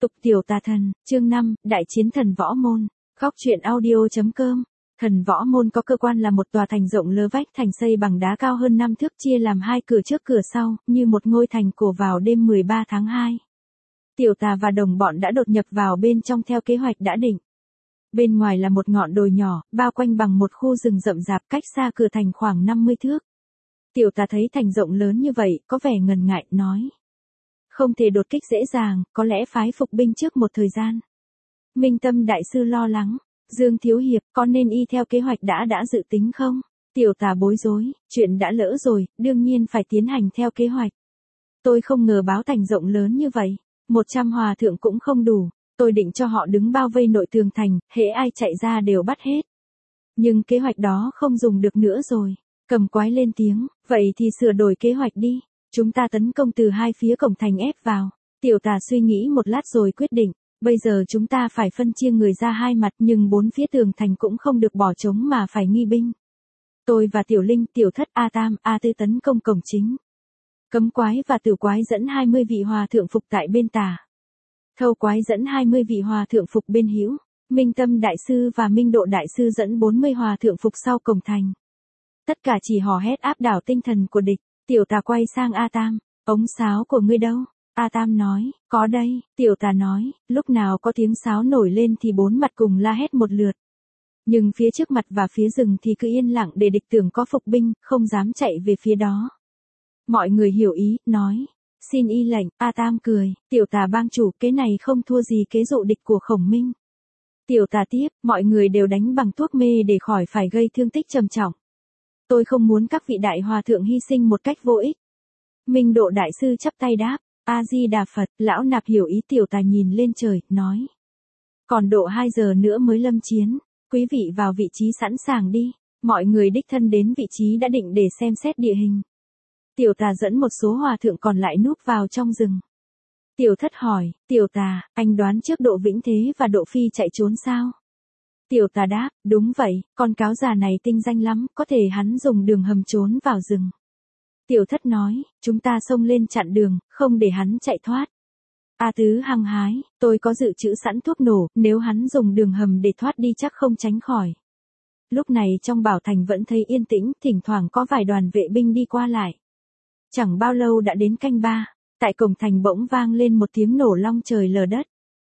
Tục tiểu tà thần, chương 5, đại chiến thần võ môn. Góc truyện audio.com. Thần võ môn có cơ quan là một tòa thành rộng lớ vách thành xây bằng đá cao hơn 5 thước, chia làm 2 cửa trước cửa sau, như một ngôi thành cổ vào đêm 13 tháng 2. Tiểu tà và đồng bọn đã đột nhập vào bên trong theo kế hoạch đã định. Bên ngoài là một ngọn đồi nhỏ, bao quanh bằng một khu rừng rậm rạp, cách xa cửa thành khoảng 50 thước. Tiểu tà thấy thành rộng lớn như vậy, có vẻ ngần ngại, nói. Không thể đột kích dễ dàng, có lẽ phái phục binh trước một thời gian. Minh Tâm đại sư lo lắng. Dương Thiếu Hiệp, có nên y theo kế hoạch đã dự tính không? Tiểu tà bối rối, chuyện đã lỡ rồi, đương nhiên phải tiến hành theo kế hoạch. Tôi không ngờ báo thành rộng lớn như vậy. 100 hòa thượng cũng không đủ. Tôi định cho họ đứng bao vây nội tường thành, hễ ai chạy ra đều bắt hết. Nhưng kế hoạch đó không dùng được nữa rồi. Cầm quái lên tiếng, vậy thì sửa đổi kế hoạch đi. Chúng ta tấn công từ hai phía cổng thành ép vào. Tiểu tà suy nghĩ một lát rồi quyết định. Bây giờ chúng ta phải phân chia người ra hai mặt, nhưng bốn phía tường thành cũng không được bỏ trống mà phải nghi binh. Tôi và Tiểu Linh, Tiểu Thất, A Tam, A Tư tấn công cổng chính. Cấm quái và Tử quái dẫn 20 vị hòa thượng phục tại bên tả. Thâu quái dẫn 20 vị hòa thượng phục bên hữu. Minh Tâm đại sư và Minh Độ đại sư dẫn 40 hòa thượng phục sau cổng thành. Tất cả chỉ hò hét áp đảo tinh thần của địch. Tiểu tà quay sang A Tam, ống sáo của ngươi đâu? A Tam nói, có đây. Tiểu tà nói, lúc nào có tiếng sáo nổi lên thì bốn mặt cùng la hét một lượt. Nhưng phía trước mặt và phía rừng thì cứ yên lặng để địch tưởng có phục binh, không dám chạy về phía đó. Mọi người hiểu ý, nói, xin y lệnh. A Tam cười, tiểu tà bang chủ, kế này không thua gì kế dụ địch của Khổng Minh. Tiểu tà tiếp, mọi người đều đánh bằng thuốc mê để khỏi phải gây thương tích trầm trọng. Tôi không muốn các vị đại hòa thượng hy sinh một cách vô ích. Minh Độ đại sư chắp tay đáp, A-di-đà Phật. Lão nạp hiểu ý. Tiểu tà nhìn lên trời, nói. Còn độ 2 giờ nữa mới lâm chiến. Quý vị vào vị trí sẵn sàng đi. Mọi người đích thân đến vị trí đã định để xem xét địa hình. Tiểu tà dẫn một số hòa thượng còn lại núp vào trong rừng. Tiểu Thất hỏi, tiểu tà, anh đoán trước Độ Vĩnh Thế và Độ Phi chạy trốn sao? Tiểu tà đáp, đúng vậy, con cáo già này tinh danh lắm, có thể hắn dùng đường hầm trốn vào rừng. Tiểu Thất nói, chúng ta xông lên chặn đường, không để hắn chạy thoát. A Tứ hăng hái, tôi có dự trữ sẵn thuốc nổ, nếu hắn dùng đường hầm để thoát đi chắc không tránh khỏi. Lúc này trong bảo thành vẫn thấy yên tĩnh, thỉnh thoảng có vài đoàn vệ binh đi qua lại. Chẳng bao lâu đã đến canh 3, tại cổng thành bỗng vang lên một tiếng nổ long trời lở đất.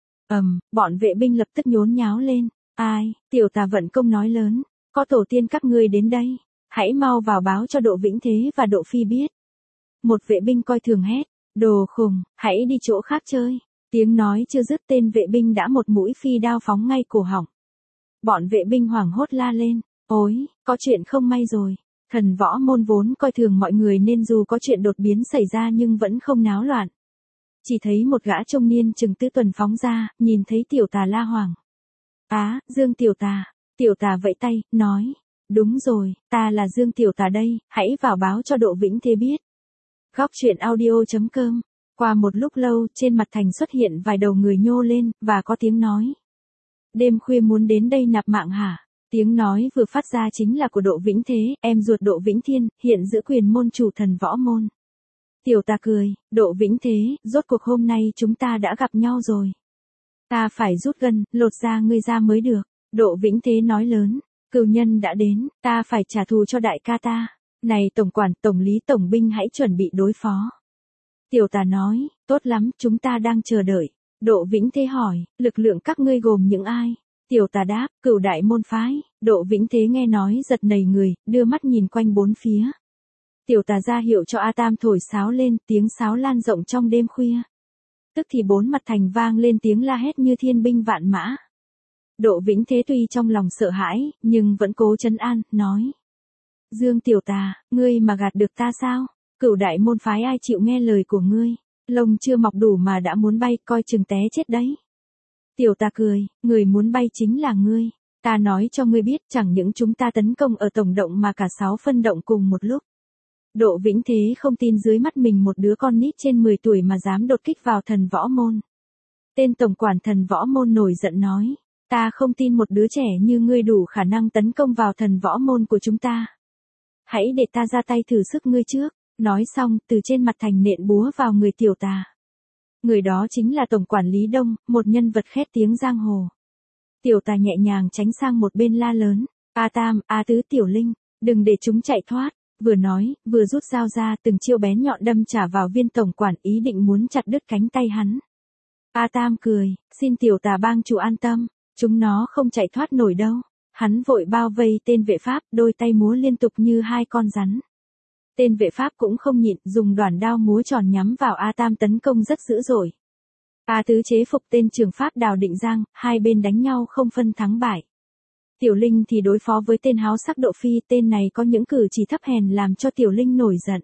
Bọn vệ binh lập tức nhốn nháo lên. Ai? Tiểu tà vận công nói lớn, có tổ tiên các ngươi đến đây, hãy mau vào báo cho Độ Vĩnh Thế và Độ Phi biết. Một vệ binh coi thường hét, đồ khùng, hãy đi chỗ khác chơi. Tiếng nói chưa dứt tên vệ binh đã một mũi phi đao phóng ngay cổ họng. Bọn vệ binh hoảng hốt la lên, ôi, có chuyện không may rồi. Thần võ môn vốn coi thường mọi người nên dù có chuyện đột biến xảy ra nhưng vẫn không náo loạn. Chỉ thấy một gã trung niên chừng tứ tuần phóng ra, nhìn thấy tiểu tà la hoảng. Á, Dương tiểu tà. Tiểu tà vẫy tay, nói. Đúng rồi, ta là Dương tiểu tà đây, hãy vào báo cho Độ Vĩnh Thế biết. Góc truyện audio.com. Qua một lúc lâu, trên mặt thành xuất hiện vài đầu người nhô lên, và có tiếng nói. Đêm khuya muốn đến đây nạp mạng hả? Tiếng nói vừa phát ra chính là của Độ Vĩnh Thế, em ruột Độ Vĩnh Thiên, hiện giữ quyền môn chủ thần võ môn. Tiểu tà cười, Độ Vĩnh Thế, rốt cuộc hôm nay chúng ta đã gặp nhau rồi. Ta phải rút gân, lột da ngươi ra mới được. Độ Vĩnh Thế nói lớn, cừu nhân đã đến, ta phải trả thù cho đại ca ta. Này tổng quản, tổng lý, tổng binh hãy chuẩn bị đối phó. Tiểu tà nói, tốt lắm, chúng ta đang chờ đợi. Độ Vĩnh Thế hỏi, lực lượng các ngươi gồm những ai? Tiểu tà đáp, Cửu đại môn phái. Độ Vĩnh Thế nghe nói giật nảy người, đưa mắt nhìn quanh bốn phía. Tiểu tà ra hiệu cho A Tam thổi sáo lên, tiếng sáo lan rộng trong đêm khuya. Tức thì bốn mặt thành vang lên tiếng la hét như thiên binh vạn mã. Độ Vĩnh Thế tuy trong lòng sợ hãi, nhưng vẫn cố trấn an, nói. Dương tiểu tà, ngươi mà gạt được ta sao? Cửu đại môn phái ai chịu nghe lời của ngươi? Lông chưa mọc đủ mà đã muốn bay, coi chừng té chết đấy. Tiểu tà cười, người muốn bay chính là ngươi. Ta nói cho ngươi biết, chẳng những chúng ta tấn công ở tổng động mà cả 6 phân động cùng một lúc. Độ Vĩnh Thế không tin dưới mắt mình một đứa con nít trên 10 tuổi mà dám đột kích vào thần võ môn. Tên tổng quản thần võ môn nổi giận nói, ta không tin một đứa trẻ như ngươi đủ khả năng tấn công vào thần võ môn của chúng ta. Hãy để ta ra tay thử sức ngươi trước. Nói xong, từ trên mặt thành nện búa vào người tiểu tà. Người đó chính là Tổng quản lý Đông, một nhân vật khét tiếng giang hồ. Tiểu Tà nhẹ nhàng tránh sang một bên la lớn, A Tam, A Tứ, Tiểu Linh, đừng để chúng chạy thoát. Vừa nói, vừa rút dao ra, từng chiêu bén nhọn đâm trả vào viên tổng quản, ý định muốn chặt đứt cánh tay hắn. A Tam cười, xin Tiểu Tà bang chủ an tâm, chúng nó không chạy thoát nổi đâu. Hắn vội bao vây tên vệ pháp, đôi tay múa liên tục như hai con rắn. Tên vệ pháp cũng không nhịn, dùng đoản đao múa tròn nhắm vào A Tam tấn công rất dữ dội. A Tứ chế phục tên trường pháp Đào Định Giang, hai bên đánh nhau không phân thắng bại. Tiểu Linh thì đối phó với tên háo sắc Độ Phi, tên này có những cử chỉ thấp hèn làm cho Tiểu Linh nổi giận.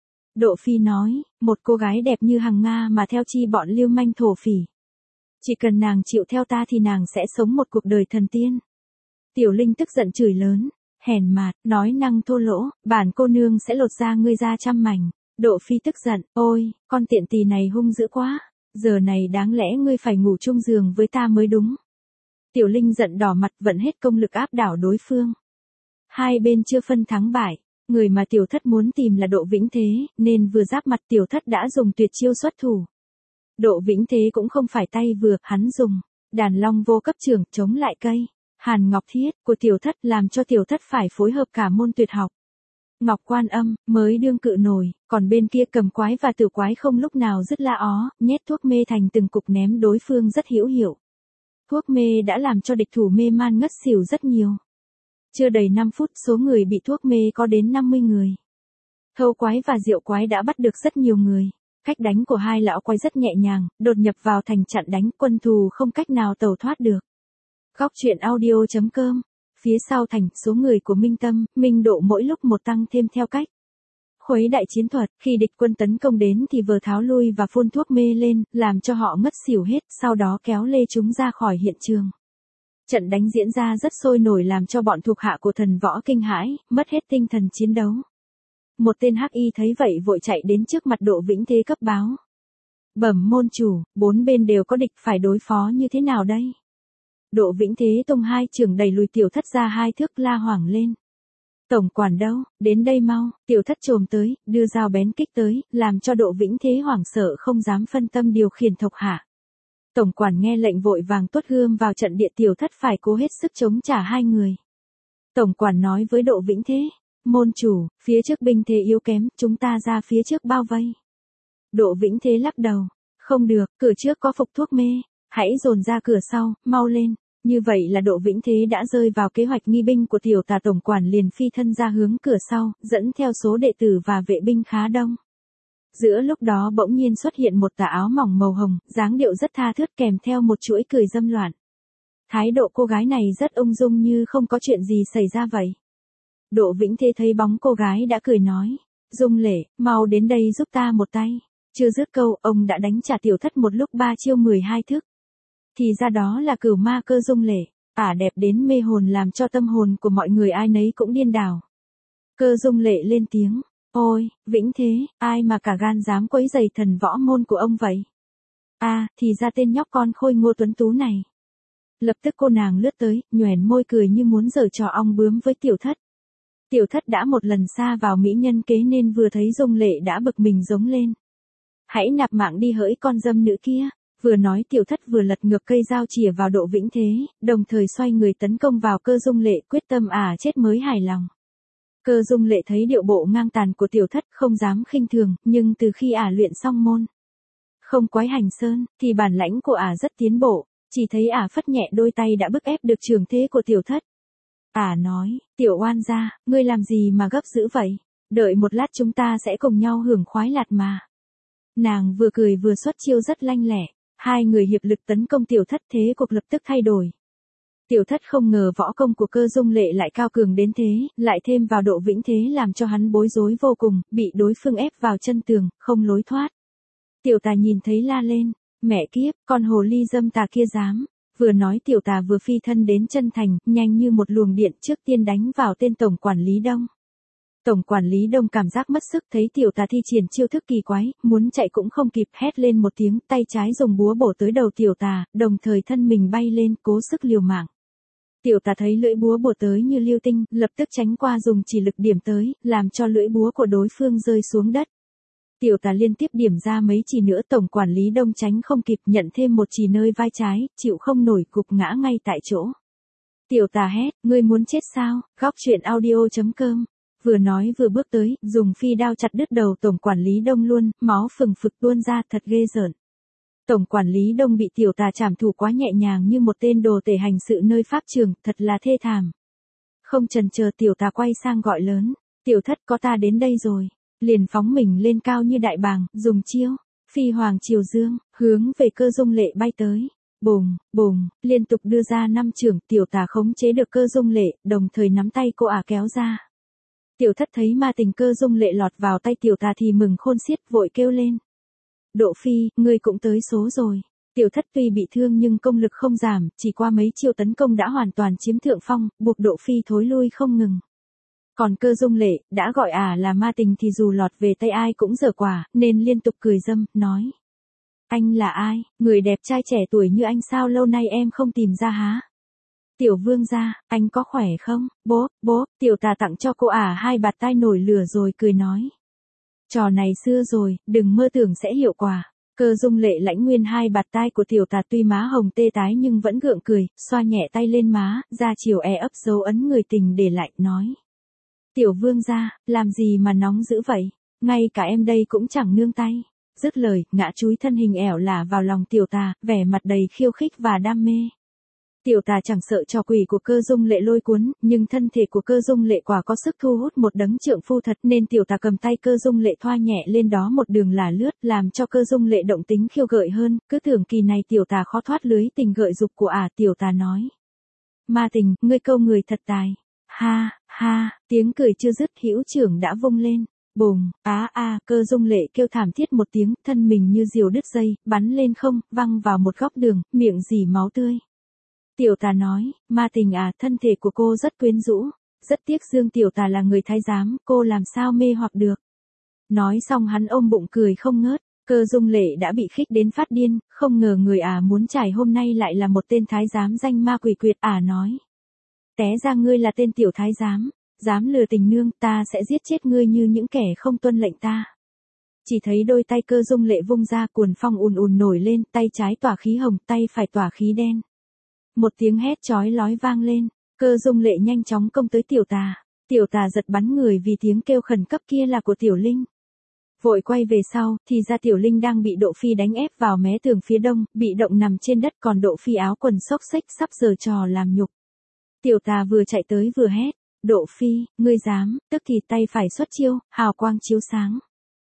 Độ Phi nói, một cô gái đẹp như Hằng Nga mà theo chi bọn lưu manh thổ phỉ. Chỉ cần nàng chịu theo ta thì nàng sẽ sống một cuộc đời thần tiên. Tiểu Linh tức giận chửi lớn, hèn mạt, nói năng thô lỗ, bản cô nương sẽ lột da ngươi ra trăm mảnh. Độ Phi tức giận, ôi, con tiện tỳ này hung dữ quá, giờ này đáng lẽ ngươi phải ngủ chung giường với ta mới đúng. Tiểu Linh giận đỏ mặt, vận hết công lực áp đảo đối phương. Hai bên chưa phân thắng bại, người mà Tiểu Thất muốn tìm là Độ Vĩnh Thế, nên vừa giáp mặt Tiểu Thất đã dùng tuyệt chiêu xuất thủ. Độ Vĩnh Thế cũng không phải tay vừa, hắn dùng đàn long vô cấp trưởng chống lại cây Hàn Ngọc Thiết của Tiểu Thất, làm cho Tiểu Thất phải phối hợp cả môn tuyệt học. Ngọc Quan Âm mới đương cự nổi, còn bên kia Cầm Quái và Tử Quái không lúc nào dứt la ó, nhét thuốc mê thành từng cục ném đối phương rất hữu hiệu. Thuốc mê đã làm cho địch thủ mê man ngất xỉu rất nhiều. Chưa đầy 5 phút, số người bị thuốc mê có đến 50 người. Thâu Quái và Diệu Quái đã bắt được rất nhiều người. Cách đánh của hai lão quái rất nhẹ nhàng, đột nhập vào thành chặn đánh, quân thù không cách nào tẩu thoát được. Góc truyện audio.com. Phía sau thành, số người của Minh Tâm, Minh Độ mỗi lúc một tăng thêm theo cách khuấy đại chiến thuật, khi địch quân tấn công đến thì vừa tháo lui và phun thuốc mê lên, làm cho họ ngất xỉu hết, sau đó kéo lê chúng ra khỏi hiện trường. Trận đánh diễn ra rất sôi nổi làm cho bọn thuộc hạ của Thần Võ kinh hãi, mất hết tinh thần chiến đấu. Một tên hắc y thấy vậy vội chạy đến trước mặt Độ Vĩnh Thế cấp báo. Bẩm môn chủ, 4 bên đều có địch, phải đối phó như thế nào đây? Độ Vĩnh Thế tung hai chưởng đẩy lùi Tiểu Thất ra 2 thước, la hoảng lên. Tổng quản đâu, đến đây mau. Tiểu Thất chồm tới, đưa dao bén kích tới, làm cho Độ Vĩnh Thế hoảng sợ không dám phân tâm điều khiển thộc hạ. Tổng quản nghe lệnh vội vàng tuốt gươm vào trận địa, Tiểu Thất phải cố hết sức chống trả hai người. Tổng quản nói với Độ Vĩnh Thế, môn chủ, phía trước binh thế yếu kém, chúng ta ra phía trước bao vây. Độ Vĩnh Thế lắc đầu, không được, cửa trước có phục thuốc mê, hãy dồn ra cửa sau, mau lên. Như vậy là Độ Vĩnh Thế đã rơi vào kế hoạch nghi binh của Tiểu Tà. Tổng quản liền phi thân ra hướng cửa sau, dẫn theo số đệ tử và vệ binh khá đông. Giữa lúc đó bỗng nhiên xuất hiện một tà áo mỏng màu hồng, dáng điệu rất tha thướt kèm theo một chuỗi cười dâm loạn. Thái độ cô gái này rất ung dung như không có chuyện gì xảy ra vậy. Độ Vĩnh Thế thấy bóng cô gái đã cười nói, Dung Lệ, mau đến đây giúp ta một tay. Chưa dứt câu, ông đã đánh trả Tiểu Thất một lúc 3 chiêu 12 thức. Thì ra đó là Cửu Ma Cơ Dung Lệ, ả đẹp đến mê hồn làm cho tâm hồn của mọi người ai nấy cũng điên đảo. Cơ Dung Lệ lên tiếng, ôi, Vĩnh Thế, ai mà cả gan dám quấy rầy thần võ môn của ông vậy? Thì ra tên nhóc con khôi ngô tuấn tú này. Lập tức cô nàng lướt tới, nhoẻn môi cười như muốn giở trò ong bướm với Tiểu Thất. Tiểu Thất đã một lần sa vào mỹ nhân kế nên vừa thấy Dung Lệ đã bực mình giống lên. Hãy nạp mạng đi hỡi con dâm nữ kia. Vừa nói Tiểu Thất vừa lật ngược cây dao chìa vào Độ Vĩnh Thế, đồng thời xoay người tấn công vào Cơ Dung Lệ, quyết tâm chết mới hài lòng. Cơ Dung Lệ thấy điệu bộ ngang tàn của Tiểu Thất không dám khinh thường, nhưng từ khi luyện xong môn không quái hành sơn, thì bản lãnh của rất tiến bộ, chỉ thấy phất nhẹ đôi tay đã bức ép được trường thế của Tiểu Thất. Nói, Tiểu oan gia, ngươi làm gì mà gấp dữ vậy? Đợi một lát chúng ta sẽ cùng nhau hưởng khoái lạc mà. Nàng vừa cười vừa xuất chiêu rất lanh lẹ. Hai người hiệp lực tấn công Tiểu Thất, thế cuộc lập tức thay đổi. Tiểu Thất không ngờ võ công của Cơ Dung Lệ lại cao cường đến thế, lại thêm vào Độ Vĩnh Thế làm cho hắn bối rối vô cùng, bị đối phương ép vào chân tường, không lối thoát. Tiểu Tà nhìn thấy la lên, mẹ kiếp, con hồ ly dâm tà kia dám. Vừa nói Tiểu Tà vừa phi thân đến chân thành, nhanh như một luồng điện, trước tiên đánh vào tên Tổng quản lý Đông. Tổng quản lý Đông cảm giác mất sức, thấy Tiểu Tà thi triển chiêu thức kỳ quái, muốn chạy cũng không kịp, hét lên một tiếng, tay trái dùng búa bổ tới đầu Tiểu Tà, đồng thời thân mình bay lên, cố sức liều mạng. Tiểu Tà thấy lưỡi búa bổ tới như lưu tinh, lập tức tránh qua dùng chỉ lực điểm tới, làm cho lưỡi búa của đối phương rơi xuống đất. Tiểu tà liên tiếp điểm ra mấy chỉ nữa, tổng quản lý Đông tránh không kịp, nhận thêm một chỉ nơi vai trái, chịu không nổi gục ngã ngay tại chỗ. Tiểu tà hét, ngươi muốn chết sao? Góc truyện audio.com. Vừa nói vừa bước tới, dùng phi đao chặt đứt đầu tổng quản lý Đông luôn, máu phừng phực tuôn ra, thật ghê rợn. Tổng quản lý Đông bị tiểu tà trảm thủ quá nhẹ nhàng như một tên đồ tể hành sự nơi pháp trường, thật là thê thảm. Không chần chờ tiểu tà quay sang gọi lớn, tiểu thất có ta đến đây rồi. Liền phóng mình lên cao như đại bàng, dùng chiêu, phi hoàng triều dương, hướng về Cơ Dung Lệ bay tới. Bùng, bùng, liên tục đưa ra 5 chưởng, tiểu tà khống chế được Cơ Dung Lệ, đồng thời nắm tay cô kéo ra. Tiểu thất thấy ma tình Cơ Dung Lệ lọt vào tay tiểu tà thì mừng khôn xiết, vội kêu lên. Độ phi, ngươi cũng tới số rồi. Tiểu thất tuy bị thương nhưng công lực không giảm, chỉ qua mấy chiêu tấn công đã hoàn toàn chiếm thượng phong, buộc Độ phi thối lui không ngừng. Còn Cơ Dung Lệ, đã gọi là ma tình thì dù lọt về tay ai cũng dở quả, nên liên tục cười dâm, nói. Anh là ai, người đẹp trai trẻ tuổi như anh sao lâu nay em không tìm ra hả? Tiểu vương gia, anh có khỏe không? Bố, tiểu tà tặng cho cô 2 bạt tai nổi lửa rồi cười nói. Trò này xưa rồi, đừng mơ tưởng sẽ hiệu quả. Cơ Dung Lệ lãnh nguyên 2 bạt tai của tiểu tà, tuy má hồng tê tái nhưng vẫn gượng cười, xoa nhẹ tay lên má, ra chiều ấp dấu ấn người tình để lại, nói. Tiểu vương gia, làm gì mà nóng dữ vậy, ngay cả em đây cũng chẳng nương tay. Dứt lời, ngã chúi thân hình ẻo lả vào lòng tiểu tà, vẻ mặt đầy khiêu khích và đam mê. Tiểu tà chẳng sợ trò quỷ của Cơ Dung Lệ lôi cuốn, nhưng thân thể của Cơ Dung Lệ quả có sức thu hút một đấng trượng phu thật, nên tiểu tà cầm tay Cơ Dung Lệ thoa nhẹ lên đó một đường là lướt, làm cho Cơ Dung Lệ động tính khiêu gợi hơn, cứ tưởng kỳ này tiểu tà khó thoát lưới tình gợi dục của tiểu tà nói. Ma tình, ngươi câu người thật tài. Ha, ha, tiếng cười chưa dứt, hữu trưởng đã vung lên. Bùng, Cơ Dung Lệ kêu thảm thiết một tiếng, thân mình như diều đứt dây, bắn lên không, văng vào một góc đường, miệng rỉ máu tươi. Tiểu tà nói, ma tình thân thể của cô rất quyến rũ, rất tiếc Dương tiểu tà là người thái giám, cô làm sao mê hoặc được. Nói xong hắn ôm bụng cười không ngớt, Cơ Dung Lệ đã bị khích đến phát điên, không ngờ người muốn trải hôm nay lại là một tên thái giám danh ma quỷ quyệt. Nói. Té ra ngươi là tên tiểu thái giám, dám lừa tình nương, ta sẽ giết chết ngươi như những kẻ không tuân lệnh ta. Chỉ thấy đôi tay Cơ Dung Lệ vung ra, cuồn phong ùn ùn nổi lên, tay trái tỏa khí hồng, tay phải tỏa khí đen. Một tiếng hét chói lói vang lên, Cơ Dung Lệ nhanh chóng công tới tiểu tà. Tiểu tà giật bắn người vì tiếng kêu khẩn cấp kia là của Tiểu Linh. Vội quay về sau, thì ra Tiểu Linh đang bị Độ phi đánh ép vào mé tường phía đông, bị động nằm trên đất, còn Độ phi áo quần xốc xếch sắp giở trò làm nhục. Tiểu tà vừa chạy tới vừa hét, Độ phi, ngươi dám, tức thì tay phải xuất chiêu, hào quang chiếu sáng.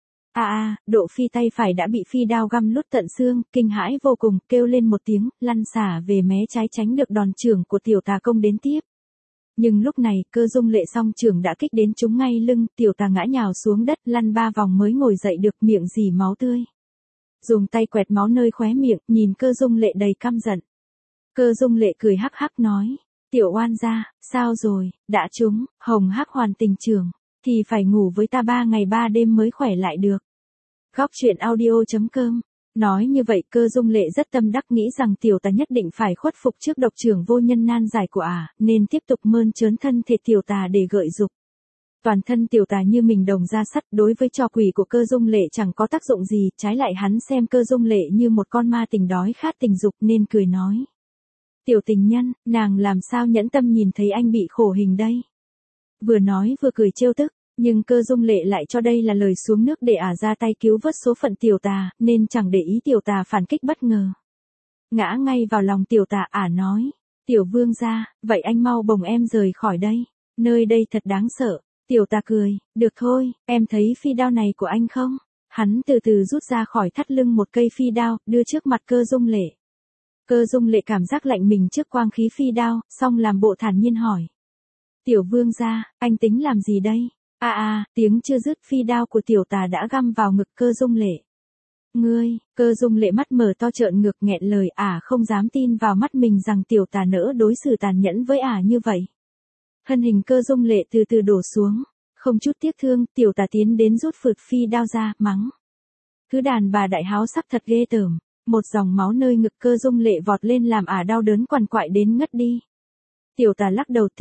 Độ phi tay phải đã bị phi đao găm lút tận xương, kinh hãi vô cùng, kêu lên một tiếng, lăn xả về mé trái tránh được đòn chưởng của tiểu tà công đến tiếp. Nhưng lúc này, Cơ Dung Lệ song chưởng đã kích đến trúng ngay lưng, tiểu tà ngã nhào xuống đất, lăn 3 vòng mới ngồi dậy được, miệng rỉ máu tươi. Dùng tay quẹt máu nơi khóe miệng, nhìn Cơ Dung Lệ đầy căm giận. Cơ Dung Lệ cười hắc hắc nói, tiểu oan gia, sao rồi, đã trúng, hồng hắc hoàn tình chưởng, thì phải ngủ với ta 3 ngày 3 đêm mới khỏe lại được. Góc truyện audio.com. Nói như vậy Cơ Dung Lệ rất tâm đắc, nghĩ rằng tiểu tà nhất định phải khuất phục trước độc trưởng vô nhân nan giải của nên tiếp tục mơn trớn thân thể tiểu tà để gợi dục. Toàn thân tiểu tà như mình đồng da sắt, đối với trò quỷ của Cơ Dung Lệ chẳng có tác dụng gì, trái lại hắn xem Cơ Dung Lệ như một con ma tình đói khát tình dục nên cười nói. Tiểu tình nhân, nàng làm sao nhẫn tâm nhìn thấy anh bị khổ hình đây. Vừa nói vừa cười trêu tức, nhưng Cơ Dung Lệ lại cho đây là lời xuống nước để ra tay cứu vớt số phận tiểu tà, nên chẳng để ý tiểu tà phản kích bất ngờ. Ngã ngay vào lòng tiểu tà, nói, tiểu vương gia, vậy anh mau bồng em rời khỏi đây, nơi đây thật đáng sợ. Tiểu tà cười, được thôi, em thấy phi đao này của anh không? Hắn từ từ rút ra khỏi thắt lưng một cây phi đao, đưa trước mặt Cơ Dung Lệ. Cơ Dung Lệ cảm giác lạnh mình trước quang khí phi đao, xong làm bộ thản nhiên hỏi. Tiểu vương gia, anh tính làm gì đây? Tiếng chưa dứt, phi đao của tiểu tà đã găm vào ngực Cơ Dung Lệ. Ngươi, Cơ Dung Lệ mắt mở to trợn ngược nghẹn lời, không dám tin vào mắt mình rằng tiểu tà nỡ đối xử tàn nhẫn với như vậy. Thân hình Cơ Dung Lệ từ từ đổ xuống, không chút tiếc thương, tiểu tà tiến đến rút phượt phi đao ra, mắng. Cứ đàn bà đại háo sắc thật ghê tởm. Một dòng máu nơi ngực Cơ Dung Lệ vọt lên làm đau đớn quằn quại đến ngất đi. Tiểu tà lắc đầu tiếp,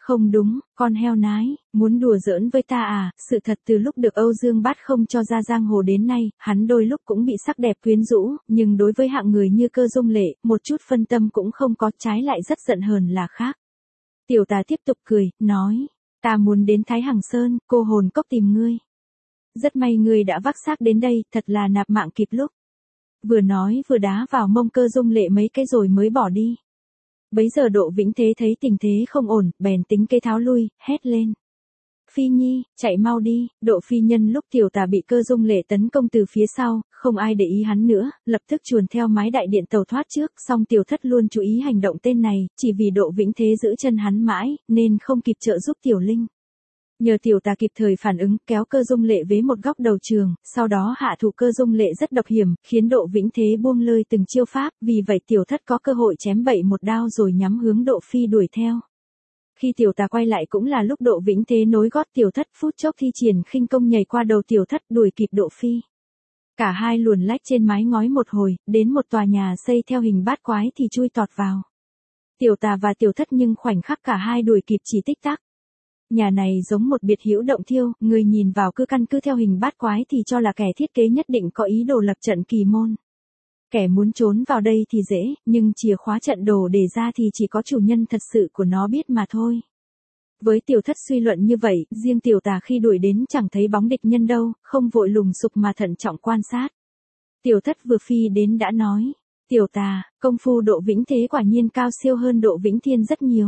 Không đúng, con heo nái, muốn đùa giỡn với ta à, sự thật từ lúc được Âu Dương Bát không cho ra giang hồ đến nay, hắn đôi lúc cũng bị sắc đẹp quyến rũ, nhưng đối với hạng người như Cơ Dung Lệ, một chút phân tâm cũng không có, trái lại rất giận hờn là khác. Tiểu Tà tiếp tục cười, nói, ta muốn đến Thái Hằng Sơn, cô hồn cốc tìm ngươi. Rất may ngươi đã vác xác đến đây, thật là nạp mạng kịp lúc. Vừa nói vừa đá vào mông Cơ Dung Lệ mấy cái rồi mới bỏ đi. Bấy giờ Độ Vĩnh Thế thấy tình thế không ổn, bèn tính cây tháo lui, hét lên. Phi Nhi, chạy mau đi, Độ Phi Nhân lúc Tiểu Tà bị Cơ Dung Lệ tấn công từ phía sau, không ai để ý hắn nữa, lập tức chuồn theo mái đại điện tàu thoát trước, song Tiểu Thất luôn chú ý hành động tên này, chỉ vì Độ Vĩnh Thế giữ chân hắn mãi, nên không kịp trợ giúp Tiểu Linh. Nhờ Tiểu Tà kịp thời phản ứng, kéo Cơ Dung Lệ với một góc đầu trường, sau đó hạ thủ Cơ Dung Lệ rất độc hiểm, khiến Độ Vĩnh Thế buông lơi từng chiêu pháp, vì vậy Tiểu Thất có cơ hội chém bậy một đao rồi nhắm hướng Độ Phi đuổi theo. Khi Tiểu Tà quay lại cũng là lúc Độ Vĩnh Thế nối gót Tiểu Thất, phút chốc thi triển khinh công nhảy qua đầu Tiểu Thất đuổi kịp Độ Phi. Cả hai luồn lách trên mái ngói một hồi, đến một tòa nhà xây theo hình bát quái thì chui tọt vào. Tiểu Tà và Tiểu Thất nhưng khoảnh khắc cả hai đuổi kịp chỉ tích tắc. Nhà này giống một biệt hữu động thiêu, người nhìn vào cứ căn cứ theo hình bát quái thì cho là kẻ thiết kế nhất định có ý đồ lập trận kỳ môn. Kẻ muốn trốn vào đây thì dễ, nhưng chìa khóa trận đồ để ra thì chỉ có chủ nhân thật sự của nó biết mà thôi. Với Tiểu Thất suy luận như vậy, riêng Tiểu Tà khi đuổi đến chẳng thấy bóng địch nhân đâu, không vội lùng sục mà thận trọng quan sát. Tiểu Thất vừa phi đến đã nói, Tiểu Tà, công phu Độ Vĩnh Thế quả nhiên cao siêu hơn Độ Vĩnh Thiên rất nhiều.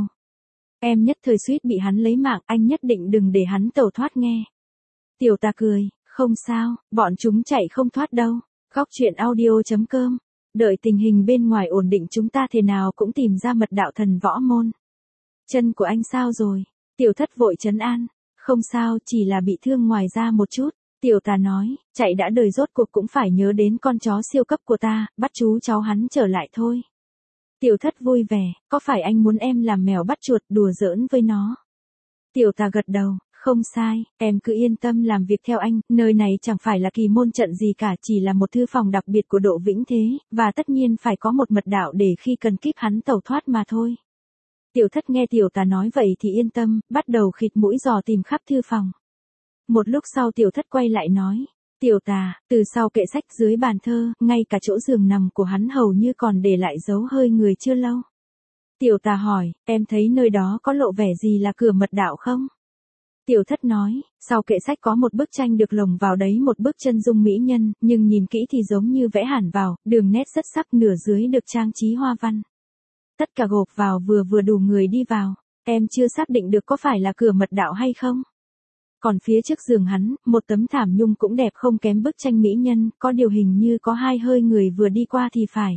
Em nhất thời suýt bị hắn lấy mạng, anh nhất định đừng để hắn tẩu thoát nghe. Tiểu Tà cười, không sao, bọn chúng chạy không thoát đâu. Góc truyện audio.com. Đợi tình hình bên ngoài ổn định chúng ta thế nào cũng tìm ra mật đạo thần võ môn. Chân của anh sao rồi? Tiểu Thất vội trấn an. Không sao, chỉ là bị thương ngoài da một chút. Tiểu Tà nói, chạy đã đời rốt cuộc cũng phải nhớ đến con chó siêu cấp của ta, bắt chú cháu hắn trở lại thôi. Tiểu Thất vui vẻ, có phải anh muốn em làm mèo bắt chuột đùa giỡn với nó? Tiểu Tà gật đầu, không sai, em cứ yên tâm làm việc theo anh, nơi này chẳng phải là kỳ môn trận gì cả, chỉ là một thư phòng đặc biệt của Độ Vĩnh Thế, và tất nhiên phải có một mật đạo để khi cần kíp hắn tẩu thoát mà thôi. Tiểu Thất nghe Tiểu Tà nói vậy thì yên tâm, bắt đầu khịt mũi dò tìm khắp thư phòng. Một lúc sau Tiểu Thất quay lại nói, Tiểu Tà, từ sau kệ sách dưới bàn thơ, ngay cả chỗ giường nằm của hắn hầu như còn để lại dấu hơi người chưa lâu. Tiểu Tà hỏi, em thấy nơi đó có lộ vẻ gì là cửa mật đạo không? Tiểu Thất nói, sau kệ sách có một bức tranh được lồng vào đấy một bức chân dung mỹ nhân, nhưng nhìn kỹ thì giống như vẽ hẳn vào, đường nét rất sắc, nửa dưới được trang trí hoa văn. Tất cả gộp vào vừa vừa đủ người đi vào, em chưa xác định được có phải là cửa mật đạo hay không. Còn phía trước giường hắn, một tấm thảm nhung cũng đẹp không kém bức tranh mỹ nhân, có điều hình như có hai hơi người vừa đi qua thì phải.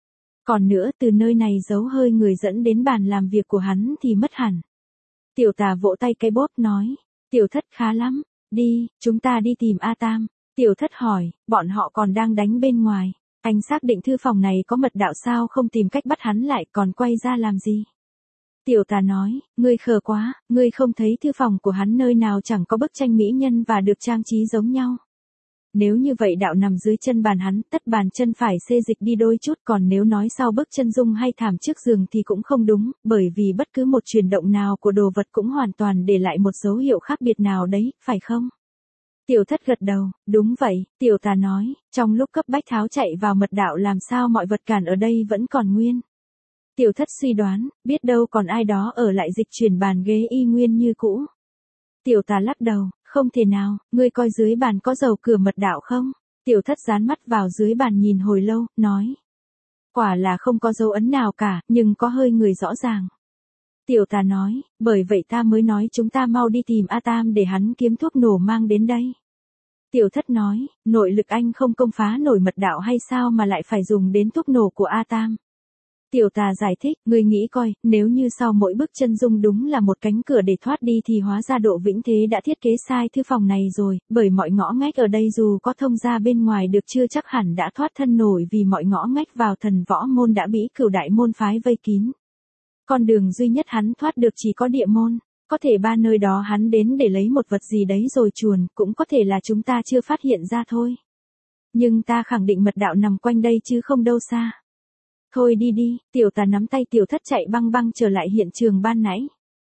Còn nữa, từ nơi này dấu hơi người dẫn đến bàn làm việc của hắn thì mất hẳn. Tiểu Tà vỗ tay cái bóp nói, Tiểu Thất khá lắm, đi, chúng ta đi tìm A Tam. Tiểu Thất hỏi, bọn họ còn đang đánh bên ngoài, anh xác định thư phòng này có mật đạo sao không tìm cách bắt hắn lại còn quay ra làm gì? Tiểu Tà nói, ngươi khờ quá, ngươi không thấy thư phòng của hắn nơi nào chẳng có bức tranh mỹ nhân và được trang trí giống nhau. Nếu như vậy đạo nằm dưới chân bàn hắn, tất bàn chân phải xê dịch đi đôi chút, còn nếu nói sau bức chân dung hay thảm trước giường thì cũng không đúng, bởi vì bất cứ một chuyển động nào của đồ vật cũng hoàn toàn để lại một dấu hiệu khác biệt nào đấy, phải không? Tiểu Thất gật đầu, đúng vậy, Tiểu Tà nói, trong lúc cấp bách tháo chạy vào mật đạo làm sao mọi vật cản ở đây vẫn còn nguyên. Tiểu Thất suy đoán, biết đâu còn ai đó ở lại dịch chuyển bàn ghế y nguyên như cũ. Tiểu Tà lắc đầu, không thể nào, ngươi coi dưới bàn có dầu cửa mật đạo không? Tiểu Thất dán mắt vào dưới bàn nhìn hồi lâu, nói. Quả là không có dấu ấn nào cả, nhưng có hơi người rõ ràng. Tiểu Tà nói, bởi vậy ta mới nói chúng ta mau đi tìm A Tam để hắn kiếm thuốc nổ mang đến đây. Tiểu Thất nói, nội lực anh không công phá nổi mật đạo hay sao mà lại phải dùng đến thuốc nổ của A Tam? Tiểu Tà giải thích, ngươi nghĩ coi, nếu như sau mỗi bức chân dung đúng là một cánh cửa để thoát đi thì hóa ra Độ Vĩnh Thế đã thiết kế sai thư phòng này rồi, bởi mọi ngõ ngách ở đây dù có thông ra bên ngoài được chưa chắc hẳn đã thoát thân nổi vì mọi ngõ ngách vào thần võ môn đã bị Cửu đại môn phái vây kín. Con đường duy nhất hắn thoát được chỉ có địa môn, có thể ba nơi đó hắn đến để lấy một vật gì đấy rồi chuồn, cũng có thể là chúng ta chưa phát hiện ra thôi. Nhưng ta khẳng định mật đạo nằm quanh đây chứ không đâu xa. Thôi đi đi, Tiểu Tà nắm tay Tiểu Thất chạy băng băng trở lại hiện trường ban nãy.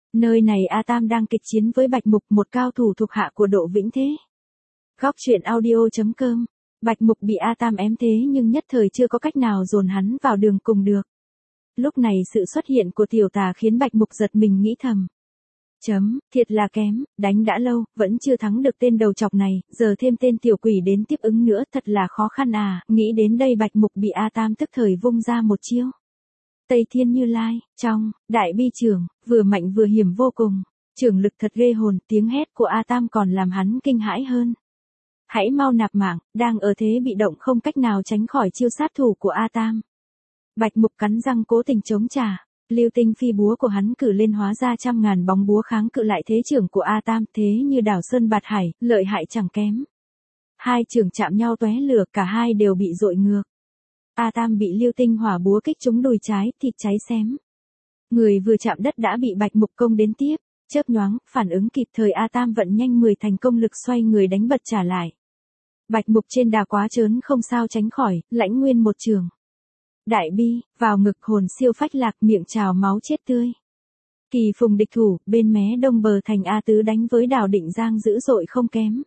Nơi này A Tam đang kịch chiến với Bạch Mục, một cao thủ thuộc hạ của Độ Vĩnh Thế. Góc truyện audio.com. Bạch Mục bị A Tam ém thế nhưng nhất thời chưa có cách nào dồn hắn vào đường cùng được. Lúc này sự xuất hiện của tiểu tà khiến Bạch Mục giật mình nghĩ thầm. Thiệt là kém, đánh đã lâu, vẫn chưa thắng được tên đầu chọc này, giờ thêm tên tiểu quỷ đến tiếp ứng nữa, thật là khó khăn à, nghĩ đến đây Bạch Mục bị A Tam tức thời vung ra một chiêu. Tây Thiên Như Lai, trong, đại bi trưởng, vừa mạnh vừa hiểm vô cùng, trưởng lực thật ghê hồn, tiếng hét của A Tam còn làm hắn kinh hãi hơn. Hãy mau nạp mạng, đang ở thế bị động không cách nào tránh khỏi chiêu sát thủ của A Tam. Bạch Mục cắn răng cố tình chống trả. Lưu tinh phi búa của hắn cử lên hóa ra trăm ngàn bóng búa kháng cự lại thế trưởng của A Tam, thế như đảo sơn bạt hải, lợi hại chẳng kém. Hai trưởng chạm nhau tóe lửa, cả hai đều bị dội ngược. A Tam bị lưu tinh hỏa búa kích trúng đùi trái, thịt cháy xém. Người vừa chạm đất đã bị Bạch Mục công đến tiếp, chớp nhoáng, phản ứng kịp thời A Tam vận nhanh 10 thành công lực xoay người đánh bật trả lại. Bạch Mục trên đà quá trớn không sao tránh khỏi, lãnh nguyên một trường. Đại bi, vào ngực hồn siêu phách lạc, miệng trào máu chết tươi. Kỳ phùng địch thủ, bên mé đông bờ thành A Tứ đánh với Đào Định Giang dữ dội không kém.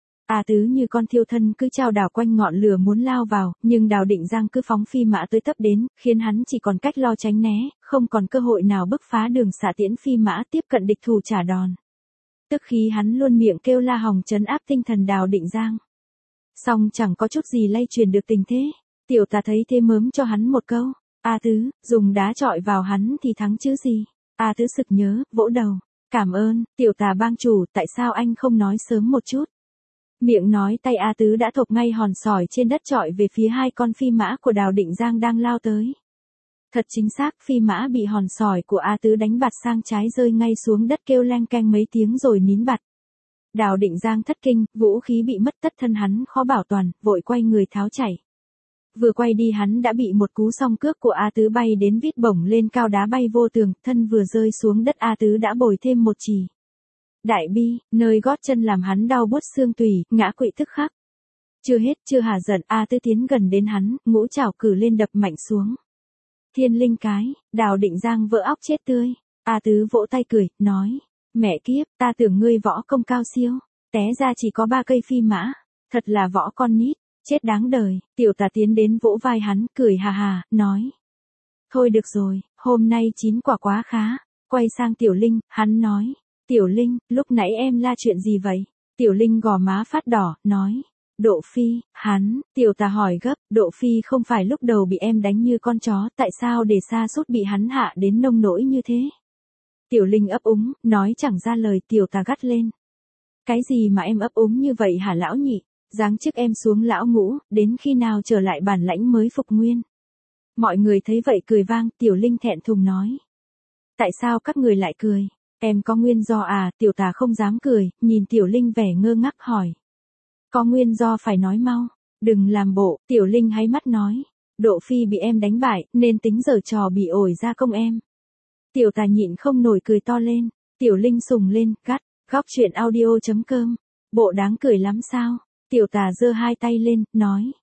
A Tứ như con thiêu thân cứ trao đảo quanh ngọn lửa muốn lao vào, nhưng Đào Định Giang cứ phóng phi mã tới tấp đến, khiến hắn chỉ còn cách lo tránh né, không còn cơ hội nào bứt phá đường xạ tiễn phi mã tiếp cận địch thủ trả đòn. Tức khí hắn luôn miệng kêu la hòng trấn áp tinh thần Đào Định Giang. Song chẳng có chút gì lay truyền được tình thế. Tiểu tà thấy thế mớm cho hắn một câu. A Tứ, dùng đá chọi vào hắn thì thắng chứ gì. A Tứ sực nhớ, vỗ đầu. Cảm ơn, tiểu tà bang chủ, tại sao anh không nói sớm một chút. Miệng nói tay A Tứ đã thộp ngay hòn sỏi trên đất chọi về phía hai con phi mã của Đào Định Giang đang lao tới. Thật chính xác, phi mã bị hòn sỏi của A Tứ đánh bạt sang trái rơi ngay xuống đất kêu leng keng mấy tiếng rồi nín bặt. Đào Định Giang thất kinh, vũ khí bị mất tất thân hắn khó bảo toàn, vội quay người tháo chạy. Vừa quay đi hắn đã bị một cú song cước của A Tứ bay đến vít bổng lên cao đá bay vô tường, thân vừa rơi xuống đất A Tứ đã bồi thêm một chì. Đại bi, nơi gót chân làm hắn đau buốt xương tủy, ngã quỵ tức khắc. Chưa hết, chưa hả giận, A Tứ tiến gần đến hắn, ngũ trảo cử lên đập mạnh xuống. Thiên linh cái, Đào Định Giang vỡ óc chết tươi. A Tứ vỗ tay cười, nói, mẹ kiếp, ta tưởng ngươi võ công cao siêu, té ra chỉ có 3 cây phi mã, thật là võ con nít. Chết đáng đời, tiểu tà tiến đến vỗ vai hắn, cười hà hà, nói. Thôi được rồi, hôm nay 9 quả quá khá. Quay sang Tiểu Linh, hắn nói. Tiểu Linh, lúc nãy em la chuyện gì vậy? Tiểu Linh gò má phát đỏ, nói. Độ Phi, hắn, tiểu tà hỏi gấp, Độ Phi không phải lúc đầu bị em đánh như con chó, tại sao để sa sút bị hắn hạ đến nông nỗi như thế? Tiểu Linh ấp úng, nói chẳng ra lời, tiểu tà gắt lên. Cái gì mà em ấp úng như vậy hả lão nhị? Giáng chức em xuống lão ngũ, đến khi nào trở lại bản lãnh mới phục nguyên. Mọi người thấy vậy cười vang, Tiểu Linh thẹn thùng nói. Tại sao các người lại cười? Em có nguyên do à? Tiểu tà không dám cười, nhìn Tiểu Linh vẻ ngơ ngác hỏi. Có nguyên do phải nói mau. Đừng làm bộ, Tiểu Linh háy mắt nói. Độ Phi bị em đánh bại, nên tính giở trò bị ổi ra công em. Tiểu tà nhịn không nổi cười to lên. Tiểu Linh sùng lên, gắt, góc truyện audio.com. Bộ đáng cười lắm sao? Tiểu tà giơ hai tay lên, nói.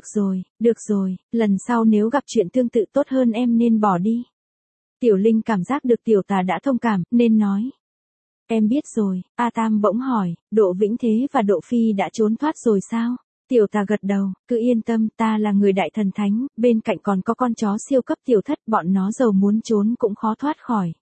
Được rồi, lần sau nếu gặp chuyện tương tự tốt hơn em nên bỏ đi. Tiểu Linh cảm giác được tiểu tà đã thông cảm, nên nói. Em biết rồi, A Tam bỗng hỏi, Độ Vĩnh Thế và Độ Phi đã trốn thoát rồi sao? Tiểu tà gật đầu, cứ yên tâm, ta là người đại thần thánh, bên cạnh còn có con chó siêu cấp tiểu thất, bọn nó dầu muốn trốn cũng khó thoát khỏi.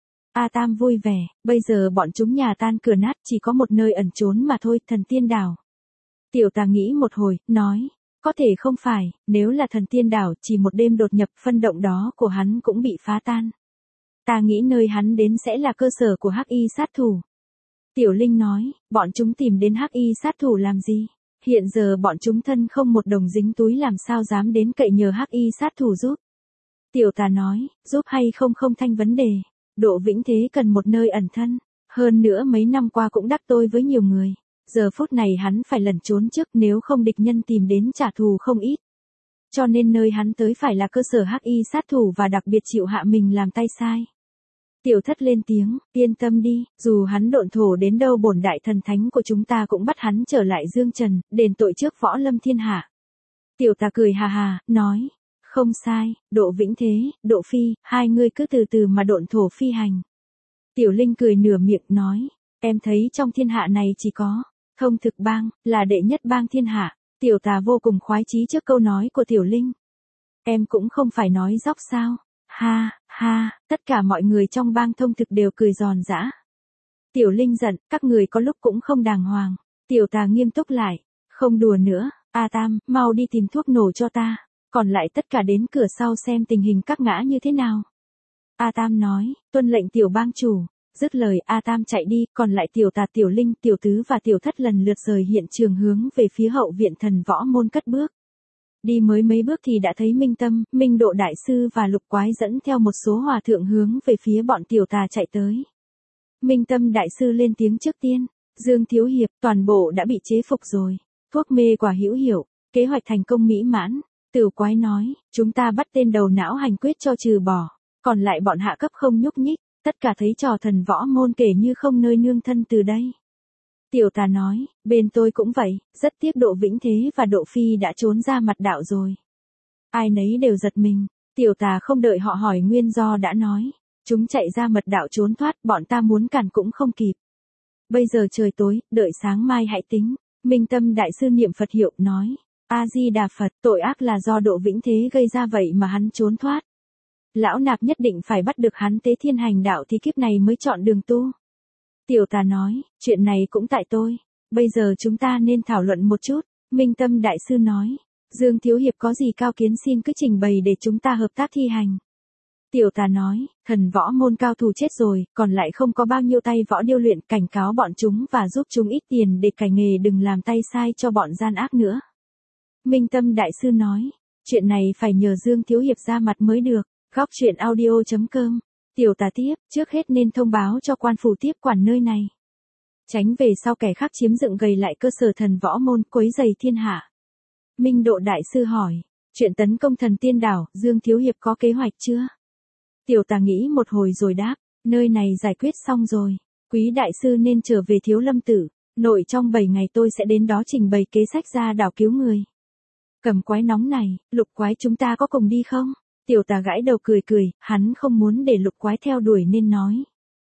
A Tam vui vẻ, bây giờ bọn chúng nhà tan cửa nát, chỉ có một nơi ẩn trốn mà thôi, Thần Tiên Đảo. Tiểu tà nghĩ một hồi, nói, có thể không phải, nếu là Thần Tiên Đảo, chỉ một đêm đột nhập phân động đó của hắn cũng bị phá tan. Ta nghĩ nơi hắn đến sẽ là cơ sở của Hắc Y sát thủ. Tiểu Linh nói, bọn chúng tìm đến Hắc Y sát thủ làm gì? Hiện giờ bọn chúng thân không một đồng dính túi làm sao dám đến cậy nhờ Hắc Y sát thủ giúp. Tiểu tà nói, giúp hay không không thành vấn đề. Độ Vĩnh Thế cần một nơi ẩn thân. Hơn nữa mấy năm qua cũng đắc tội với nhiều người. Giờ phút này hắn phải lẩn trốn trước, nếu không địch nhân tìm đến trả thù không ít. Cho nên nơi hắn tới phải là cơ sở Hắc Y sát thủ và đặc biệt chịu hạ mình làm tay sai. Tiểu thất lên tiếng, yên tâm đi, dù hắn độn thổ đến đâu bổn đại thần thánh của chúng ta cũng bắt hắn trở lại dương trần, đền tội trước võ lâm thiên hạ. Tiểu tà cười hà hà, nói, không sai, Độ Vĩnh Thế, Độ Phi, hai người cứ từ từ mà độn thổ phi hành. Tiểu Linh cười nửa miệng nói, em thấy trong thiên hạ này chỉ có Thông Thực Bang là đệ nhất bang thiên hạ. Tiểu Tà vô cùng khoái chí trước câu nói của Tiểu Linh. Em cũng không phải nói dóc sao? Ha, ha, tất cả mọi người trong bang Thông Thực đều cười giòn giã. Tiểu Linh giận, các người có lúc cũng không đàng hoàng. Tiểu Tà nghiêm túc lại, không đùa nữa, A Tam, mau đi tìm thuốc nổ cho ta, còn lại tất cả đến cửa sau xem tình hình các ngã như thế nào. A Tam nói, tuân lệnh tiểu bang chủ. Dứt lời A Tam chạy đi, còn lại Tiểu Tà, Tiểu Linh, Tiểu Tứ và Tiểu Thất lần lượt rời hiện trường hướng về phía hậu viện Thần Võ Môn cất bước. Đi mới mấy bước thì đã thấy Minh Tâm, Minh Độ Đại Sư và Lục Quái dẫn theo một số hòa thượng hướng về phía bọn Tiểu Tà chạy tới. Minh Tâm Đại Sư lên tiếng trước tiên, Dương Thiếu Hiệp, toàn bộ đã bị chế phục rồi. Thuốc mê quả hữu hiệu, kế hoạch thành công mỹ mãn. Tiểu Quái nói, chúng ta bắt tên đầu não hành quyết cho trừ bỏ, còn lại bọn hạ cấp không nhúc nhích, tất cả thấy trò Thần Võ Môn kể như không nơi nương thân từ đây. Tiểu Tà nói, bên tôi cũng vậy, rất tiếc Độ Vĩnh Thế và Độ Phi đã trốn ra mật đạo rồi. Ai nấy đều giật mình, Tiểu Tà không đợi họ hỏi nguyên do đã nói, chúng chạy ra mật đạo trốn thoát, bọn ta muốn cản cũng không kịp. Bây giờ trời tối, đợi sáng mai hãy tính. Minh Tâm Đại Sư niệm Phật hiệu nói, A-di-đà Phật, tội ác là do Độ Vĩnh Thế gây ra vậy mà hắn trốn thoát. Lão nạp nhất định phải bắt được hắn tế thiên hành đạo thì kiếp này mới chọn đường tu. Tiểu Tà nói, chuyện này cũng tại tôi. Bây giờ chúng ta nên thảo luận một chút. Minh Tâm Đại Sư nói, Dương Thiếu Hiệp có gì cao kiến xin cứ trình bày để chúng ta hợp tác thi hành. Tiểu Tà nói, Thần Võ Môn cao thủ chết rồi, còn lại không có bao nhiêu tay võ điêu luyện, cảnh cáo bọn chúng và giúp chúng ít tiền để cải nghề đừng làm tay sai cho bọn gian ác nữa. Minh Tâm Đại Sư nói, chuyện này phải nhờ Dương Thiếu Hiệp ra mặt mới được. Góc truyện audio.com. Tiểu Tà tiếp, trước hết nên thông báo cho quan phủ tiếp quản nơi này. Tránh về sau kẻ khác chiếm dựng gầy lại cơ sở Thần Võ Môn quấy rầy thiên hạ. Minh Độ Đại Sư hỏi, chuyện tấn công Thần Tiên Đảo, Dương Thiếu Hiệp có kế hoạch chưa? Tiểu Tà nghĩ một hồi rồi đáp, nơi này giải quyết xong rồi. Quý Đại Sư nên trở về Thiếu Lâm Tử. Nội trong 7 ngày tôi sẽ đến đó trình bày kế sách ra đảo cứu người. Cầm Quái nóng này, Lục Quái chúng ta có cùng đi không? Tiểu Tà gãi đầu cười cười, hắn không muốn để Lục Quái theo đuổi nên nói.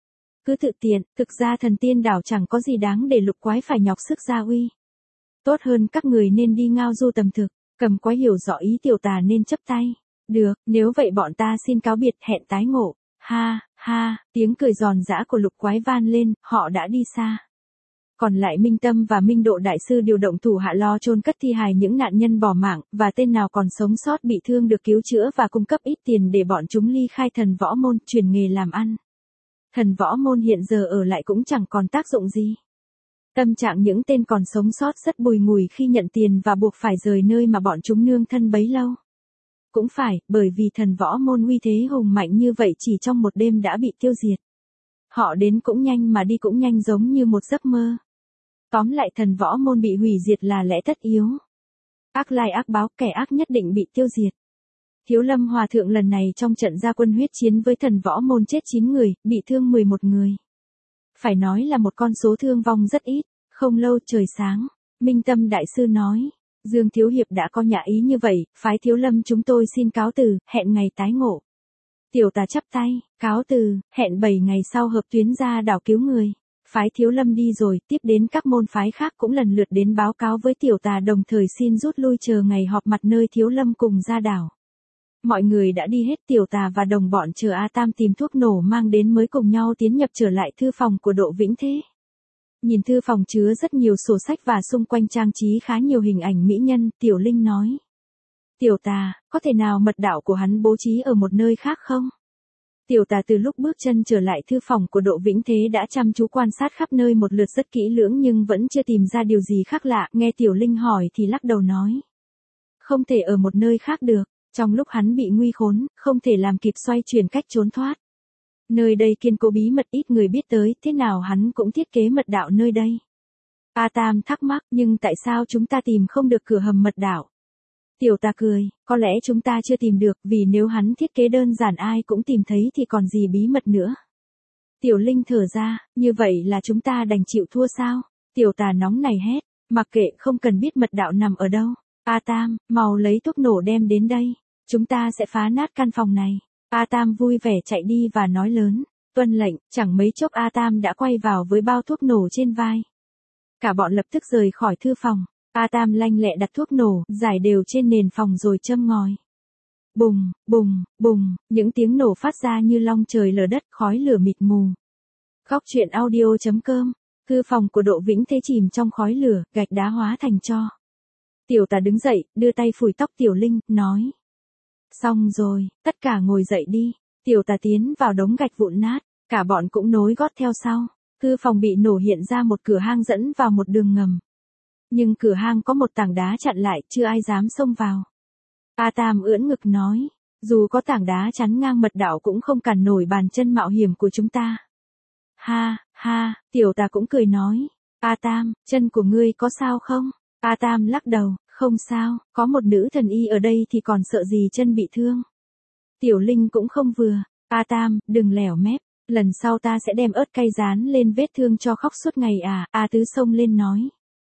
Cứ tự tiện, thực ra Thần Tiên Đảo chẳng có gì đáng để Lục Quái phải nhọc sức ra uy. Tốt hơn các người nên đi ngao du tầm thực. Cầm Quái hiểu rõ ý Tiểu Tà nên chấp tay. Được, nếu vậy bọn ta xin cáo biệt, hẹn tái ngộ. Ha, ha, tiếng cười giòn giã của Lục Quái van lên, họ đã đi xa. Còn lại Minh Tâm và Minh Độ Đại Sư điều động thủ hạ lo chôn cất thi hài những nạn nhân bỏ mạng, và tên nào còn sống sót bị thương được cứu chữa và cung cấp ít tiền để bọn chúng ly khai Thần Võ Môn, chuyển nghề làm ăn. Thần Võ Môn hiện giờ ở lại cũng chẳng còn tác dụng gì. Tâm trạng những tên còn sống sót rất bùi ngùi khi nhận tiền và buộc phải rời nơi mà bọn chúng nương thân bấy lâu. Cũng phải, bởi vì Thần Võ Môn uy thế hùng mạnh như vậy chỉ trong một đêm đã bị tiêu diệt. Họ đến cũng nhanh mà đi cũng nhanh giống như một giấc mơ. Tóm lại Thần Võ Môn bị hủy diệt là lẽ tất yếu. Ác lai ác báo, kẻ ác nhất định bị tiêu diệt. Thiếu Lâm Hòa Thượng lần này trong trận gia quân huyết chiến với Thần Võ Môn chết 9 người, bị thương 11 người. Phải nói là một con số thương vong rất ít. Không lâu trời sáng, Minh Tâm Đại Sư nói, Dương Thiếu Hiệp đã có nhã ý như vậy, phái Thiếu Lâm chúng tôi xin cáo từ, hẹn ngày tái ngộ. Tiểu Tà chắp tay, cáo từ, hẹn 7 ngày sau hợp tuyến ra đảo cứu người. Phái Thiếu Lâm đi rồi, tiếp đến các môn phái khác cũng lần lượt đến báo cáo với Tiểu Tà đồng thời xin rút lui chờ ngày họp mặt nơi Thiếu Lâm cùng ra đảo. Mọi người đã đi hết, Tiểu Tà và đồng bọn chờ A Tam tìm thuốc nổ mang đến mới cùng nhau tiến nhập trở lại thư phòng của Độ Vĩnh Thế. Nhìn thư phòng chứa rất nhiều sổ sách và xung quanh trang trí khá nhiều hình ảnh mỹ nhân, Tiểu Linh nói. Tiểu Tà, có thể nào mật đạo của hắn bố trí ở một nơi khác không? Tiểu Tà từ lúc bước chân trở lại thư phòng của Độ Vĩnh Thế đã chăm chú quan sát khắp nơi một lượt rất kỹ lưỡng nhưng vẫn chưa tìm ra điều gì khác lạ, nghe Tiểu Linh hỏi thì lắc đầu nói. Không thể ở một nơi khác được, trong lúc hắn bị nguy khốn, không thể làm kịp xoay chuyển cách trốn thoát. Nơi đây kiên cố bí mật ít người biết tới, thế nào hắn cũng thiết kế mật đạo nơi đây. A Tam thắc mắc, nhưng tại sao chúng ta tìm không được cửa hầm mật đạo? Tiểu Tà cười, có lẽ chúng ta chưa tìm được, vì nếu hắn thiết kế đơn giản ai cũng tìm thấy thì còn gì bí mật nữa. Tiểu Linh thở ra, như vậy là chúng ta đành chịu thua sao? Tiểu Tà nóng này hét, mặc kệ, không cần biết mật đạo nằm ở đâu. A Tam, mau lấy thuốc nổ đem đến đây. Chúng ta sẽ phá nát căn phòng này. A Tam vui vẻ chạy đi và nói lớn. Tuân lệnh, chẳng mấy chốc A Tam đã quay vào với bao thuốc nổ trên vai. Cả bọn lập tức rời khỏi thư phòng. A Tam lanh lẹ đặt thuốc nổ, rải đều trên nền phòng rồi châm ngòi. Bùng, bùng, bùng, những tiếng nổ phát ra như long trời lở đất, khói lửa mịt mù. Góc truyện audio.com. Thư phòng của Đỗ Vĩnh Thế chìm trong khói lửa, gạch đá hóa thành tro. Tiểu Tà đứng dậy, đưa tay phủi tóc Tiểu Linh, nói. Xong rồi, tất cả ngồi dậy đi. Tiểu Tà tiến vào đống gạch vụn nát, cả bọn cũng nối gót theo sau. Thư phòng bị nổ hiện ra một cửa hang dẫn vào một đường ngầm. Nhưng cửa hang có một tảng đá chặn lại, chưa ai dám xông vào. A Tam ưỡn ngực nói, dù có tảng đá chắn ngang mật đạo cũng không cản nổi bàn chân mạo hiểm của chúng ta. Ha, ha, Tiểu Tà cũng cười nói, A Tam, chân của ngươi có sao không? A Tam lắc đầu, không sao, có một nữ thần y ở đây thì còn sợ gì chân bị thương. Tiểu Linh cũng không vừa, A Tam, đừng lẻo mép, lần sau ta sẽ đem ớt cay rán lên vết thương cho khóc suốt ngày à, A Tứ xông lên nói.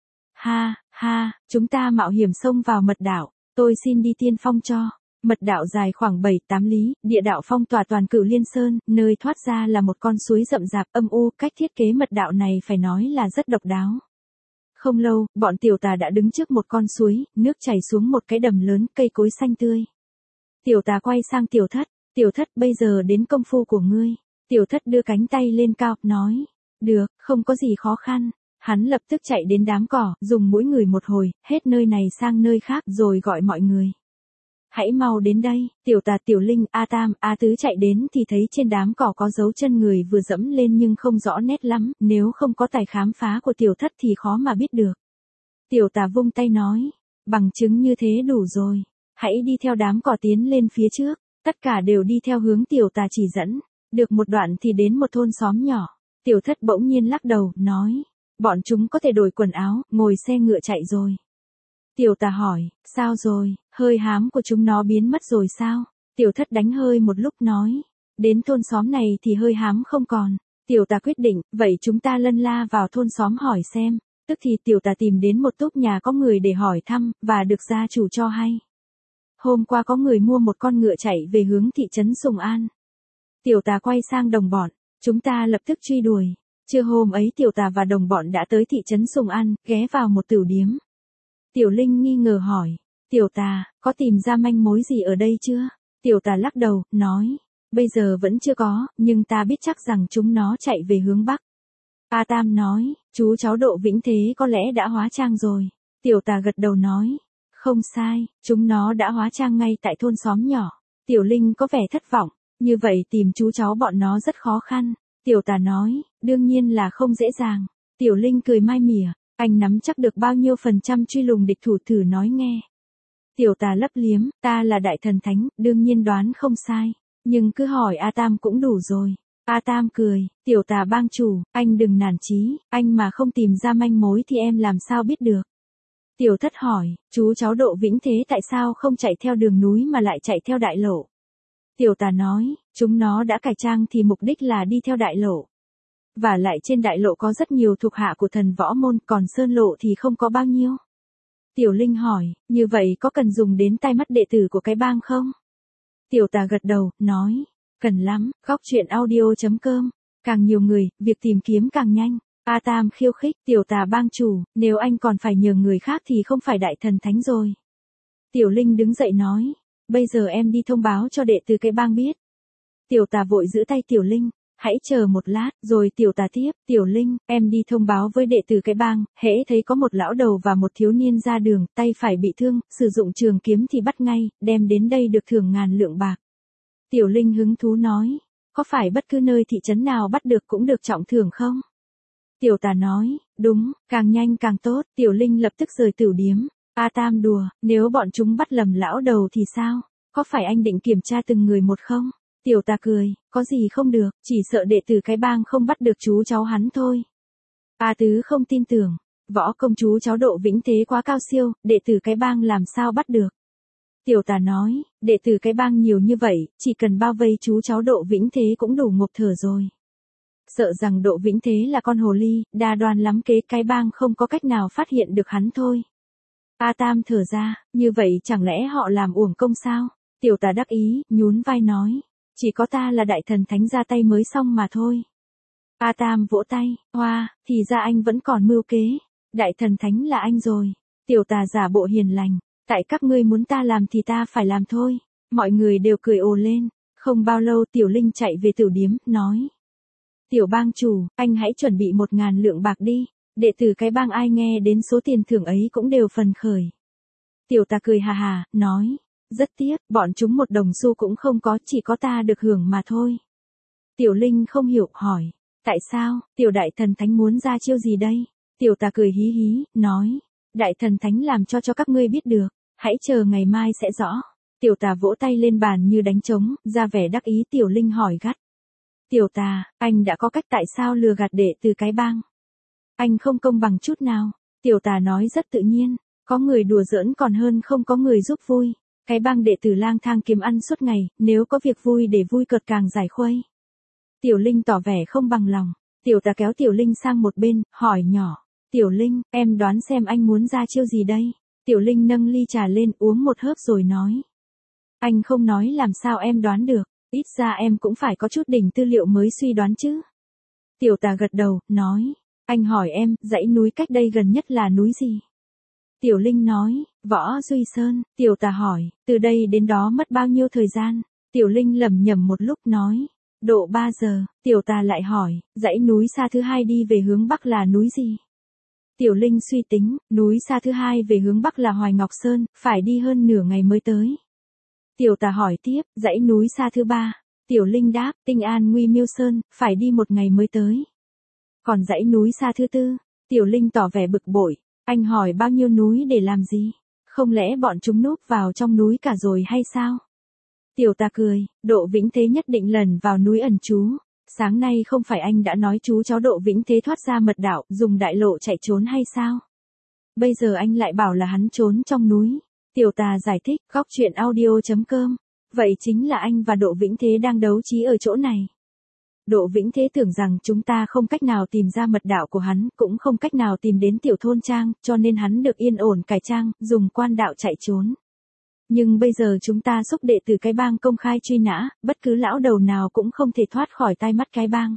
Ha, ha, chúng ta mạo hiểm xông vào mật đạo, tôi xin đi tiên phong cho. Mật đạo dài khoảng 7-8 lý, địa đạo phong tỏa toàn Cửu Liên Sơn, nơi thoát ra là một con suối rậm rạp âm u, cách thiết kế mật đạo này phải nói là rất độc đáo. Không lâu, bọn Tiểu Tà đã đứng trước một con suối, nước chảy xuống một cái đầm lớn, cây cối xanh tươi. Tiểu Tà quay sang Tiểu Thất bây giờ đến công phu của ngươi. Tiểu Thất đưa cánh tay lên cao, nói, được, không có gì khó khăn. Hắn lập tức chạy đến đám cỏ, dùng mũi ngửi một hồi, hết nơi này sang nơi khác rồi gọi mọi người. Hãy mau đến đây, Tiểu Tà, Tiểu Linh, A Tam, A Tứ chạy đến thì thấy trên đám cỏ có dấu chân người vừa dẫm lên nhưng không rõ nét lắm, nếu không có tài khám phá của Tiểu Thất thì khó mà biết được. Tiểu Tà vung tay nói, bằng chứng như thế đủ rồi, hãy đi theo đám cỏ tiến lên phía trước, tất cả đều đi theo hướng Tiểu Tà chỉ dẫn, được một đoạn thì đến một thôn xóm nhỏ. Tiểu Thất bỗng nhiên lắc đầu, nói, bọn chúng có thể đổi quần áo, ngồi xe ngựa chạy rồi. Tiểu Tà hỏi, sao rồi, hơi hám của chúng nó biến mất rồi sao? Tiểu Thất đánh hơi một lúc nói, đến thôn xóm này thì hơi hám không còn. Tiểu Tà quyết định, vậy chúng ta lân la vào thôn xóm hỏi xem. Tức thì Tiểu Tà tìm đến một túp nhà có người để hỏi thăm, và được gia chủ cho hay. Hôm qua có người mua một con ngựa chạy về hướng thị trấn Sùng An. Tiểu Tà quay sang đồng bọn, chúng ta lập tức truy đuổi. Trưa hôm ấy Tiểu Tà và đồng bọn đã tới thị trấn Sùng An, ghé vào một tửu điếm. Tiểu Linh nghi ngờ hỏi, Tiểu Tà, có tìm ra manh mối gì ở đây chưa? Tiểu Tà lắc đầu, nói, bây giờ vẫn chưa có, nhưng ta biết chắc rằng chúng nó chạy về hướng Bắc. A Tam nói, chú cháu Đỗ Vĩnh Thế có lẽ đã hóa trang rồi. Tiểu Tà gật đầu nói, không sai, chúng nó đã hóa trang ngay tại thôn xóm nhỏ. Tiểu Linh có vẻ thất vọng, như vậy tìm chú cháu bọn nó rất khó khăn. Tiểu Tà nói, đương nhiên là không dễ dàng. Tiểu Linh cười mai mỉa, anh nắm chắc được bao nhiêu % truy lùng địch thủ thử nói nghe. Tiểu Tà lấp liếm, ta là đại thần thánh, đương nhiên đoán không sai. Nhưng cứ hỏi A Tam cũng đủ rồi. A Tam cười, Tiểu Tà bang chủ, anh đừng nản chí, anh mà không tìm ra manh mối thì em làm sao biết được. Tiểu Thất hỏi, chú cháu Đỗ Vĩnh Thế tại sao không chạy theo đường núi mà lại chạy theo đại lộ? Tiểu Tà nói, chúng nó đã cải trang thì mục đích là đi theo đại lộ. Và lại trên đại lộ có rất nhiều thuộc hạ của thần võ môn, còn sơn lộ thì không có bao nhiêu. Tiểu Linh hỏi, như vậy có cần dùng đến tai mắt đệ tử của cái bang không? Tiểu Tà gật đầu, nói, cần lắm, góc truyện audio.com. Càng nhiều người, việc tìm kiếm càng nhanh. A Tam khiêu khích, Tiểu Tà bang chủ, nếu anh còn phải nhờ người khác thì không phải đại thần thánh rồi. Tiểu Linh đứng dậy nói, bây giờ em đi thông báo cho đệ tử cái bang biết. Tiểu Tà vội giữ tay Tiểu Linh, hãy chờ một lát, rồi Tiểu Tà tiếp, Tiểu Linh, em đi thông báo với đệ tử cái bang, hễ thấy có một lão đầu và một thiếu niên ra đường, tay phải bị thương, sử dụng trường kiếm thì bắt ngay, đem đến đây được thưởng 1000 lượng bạc. Tiểu Linh hứng thú nói, có phải bất cứ nơi thị trấn nào bắt được cũng được trọng thưởng không? Tiểu Tà nói, đúng, càng nhanh càng tốt. Tiểu Linh lập tức rời tửu điếm. A Tam đùa, nếu bọn chúng bắt lầm lão đầu thì sao? Có phải anh định kiểm tra từng người một không? Tiểu Tà cười, có gì không được, chỉ sợ đệ tử cái bang không bắt được chú cháu hắn thôi. A Tứ không tin tưởng, võ công chú cháu Đỗ Vĩnh Thế quá cao siêu, đệ tử cái bang làm sao bắt được? Tiểu Tà nói, đệ tử cái bang nhiều như vậy, chỉ cần bao vây chú cháu Đỗ Vĩnh Thế cũng đủ ngộp thở rồi. Sợ rằng Đỗ Vĩnh Thế là con hồ ly, đa đoan lắm kế cái bang không có cách nào phát hiện được hắn thôi. A Tam thở ra, như vậy chẳng lẽ họ làm uổng công sao? Tiểu Tà đắc ý, nhún vai nói, Chỉ có ta là đại thần thánh ra tay mới xong mà thôi. A Tam vỗ tay, hoa, thì ra anh vẫn còn mưu kế. Đại thần thánh là anh rồi. Tiểu tà giả bộ hiền lành. Tại các ngươi muốn ta làm thì ta phải làm thôi. Mọi người đều cười ồ lên. Không bao lâu Tiểu Linh chạy về tiểu điếm, nói. Tiểu bang chủ, anh hãy chuẩn bị 1.000 lượng bạc đi. Đệ tử cái bang ai nghe đến số tiền thưởng ấy cũng đều phần khởi. Tiểu tà cười hà hà, nói. Rất tiếc, bọn chúng một đồng xu cũng không có, chỉ có ta được hưởng mà thôi. Tiểu Linh không hiểu, hỏi. Tại sao, tiểu đại thần thánh muốn ra chiêu gì đây? Tiểu tà cười hí hí, nói. Đại thần thánh làm cho các ngươi biết được. Hãy chờ ngày mai sẽ rõ. Tiểu tà vỗ tay lên bàn như đánh trống, ra vẻ đắc ý. Tiểu Linh hỏi gắt. Tiểu tà, anh đã có cách tại sao lừa gạt đệ từ cái bang? Anh không công bằng chút nào. Tiểu tà nói rất tự nhiên. Có người đùa giỡn còn hơn không có người giúp vui. Cái bang đệ tử lang thang kiếm ăn suốt ngày, nếu có việc vui để vui cợt càng giải khuây. Tiểu Linh tỏ vẻ không bằng lòng. Tiểu tà kéo Tiểu Linh sang một bên, hỏi nhỏ. Tiểu Linh, em đoán xem anh muốn ra chiêu gì đây? Tiểu Linh nâng ly trà lên uống một hớp rồi nói. Anh không nói làm sao em đoán được, ít ra em cũng phải có chút đỉnh tư liệu mới suy đoán chứ. Tiểu tà gật đầu, nói. Anh hỏi em, dãy núi cách đây gần nhất là núi gì? Tiểu Linh nói, Võ Duy Sơn. Tiểu tà hỏi, từ đây đến đó mất bao nhiêu thời gian? Tiểu Linh lẩm nhẩm một lúc nói. Độ 3 giờ. Tiểu tà lại hỏi, dãy núi xa thứ hai đi về hướng Bắc là núi gì? Tiểu Linh suy tính, núi xa thứ hai về hướng Bắc là Hoài Ngọc Sơn, phải đi hơn nửa ngày mới tới. Tiểu tà hỏi tiếp, dãy núi xa thứ ba. Tiểu Linh đáp, Tinh An Nguy Miêu Sơn, phải đi 1 ngày mới tới. Còn dãy núi xa thứ tư? Tiểu Linh tỏ vẻ bực bội. Anh hỏi bao nhiêu núi để làm gì? Không lẽ bọn chúng núp vào trong núi cả rồi hay sao? Tiểu tà cười, Độ Vĩnh Thế nhất định lần vào núi ẩn trú. Sáng nay không phải anh đã nói chú cháu Độ Vĩnh Thế thoát ra mật đạo, dùng đại lộ chạy trốn hay sao? Bây giờ anh lại bảo là hắn trốn trong núi. Tiểu tà giải thích, góc chuyện audio.com. Vậy chính là anh và Độ Vĩnh Thế đang đấu trí ở chỗ này. Độ Vĩnh Thế tưởng rằng chúng ta không cách nào tìm ra mật đạo của hắn, cũng không cách nào tìm đến tiểu thôn trang, cho nên hắn được yên ổn cải trang, dùng quan đạo chạy trốn. Nhưng bây giờ chúng ta xúc đệ từ cái bang công khai truy nã, bất cứ lão đầu nào cũng không thể thoát khỏi tai mắt cái bang.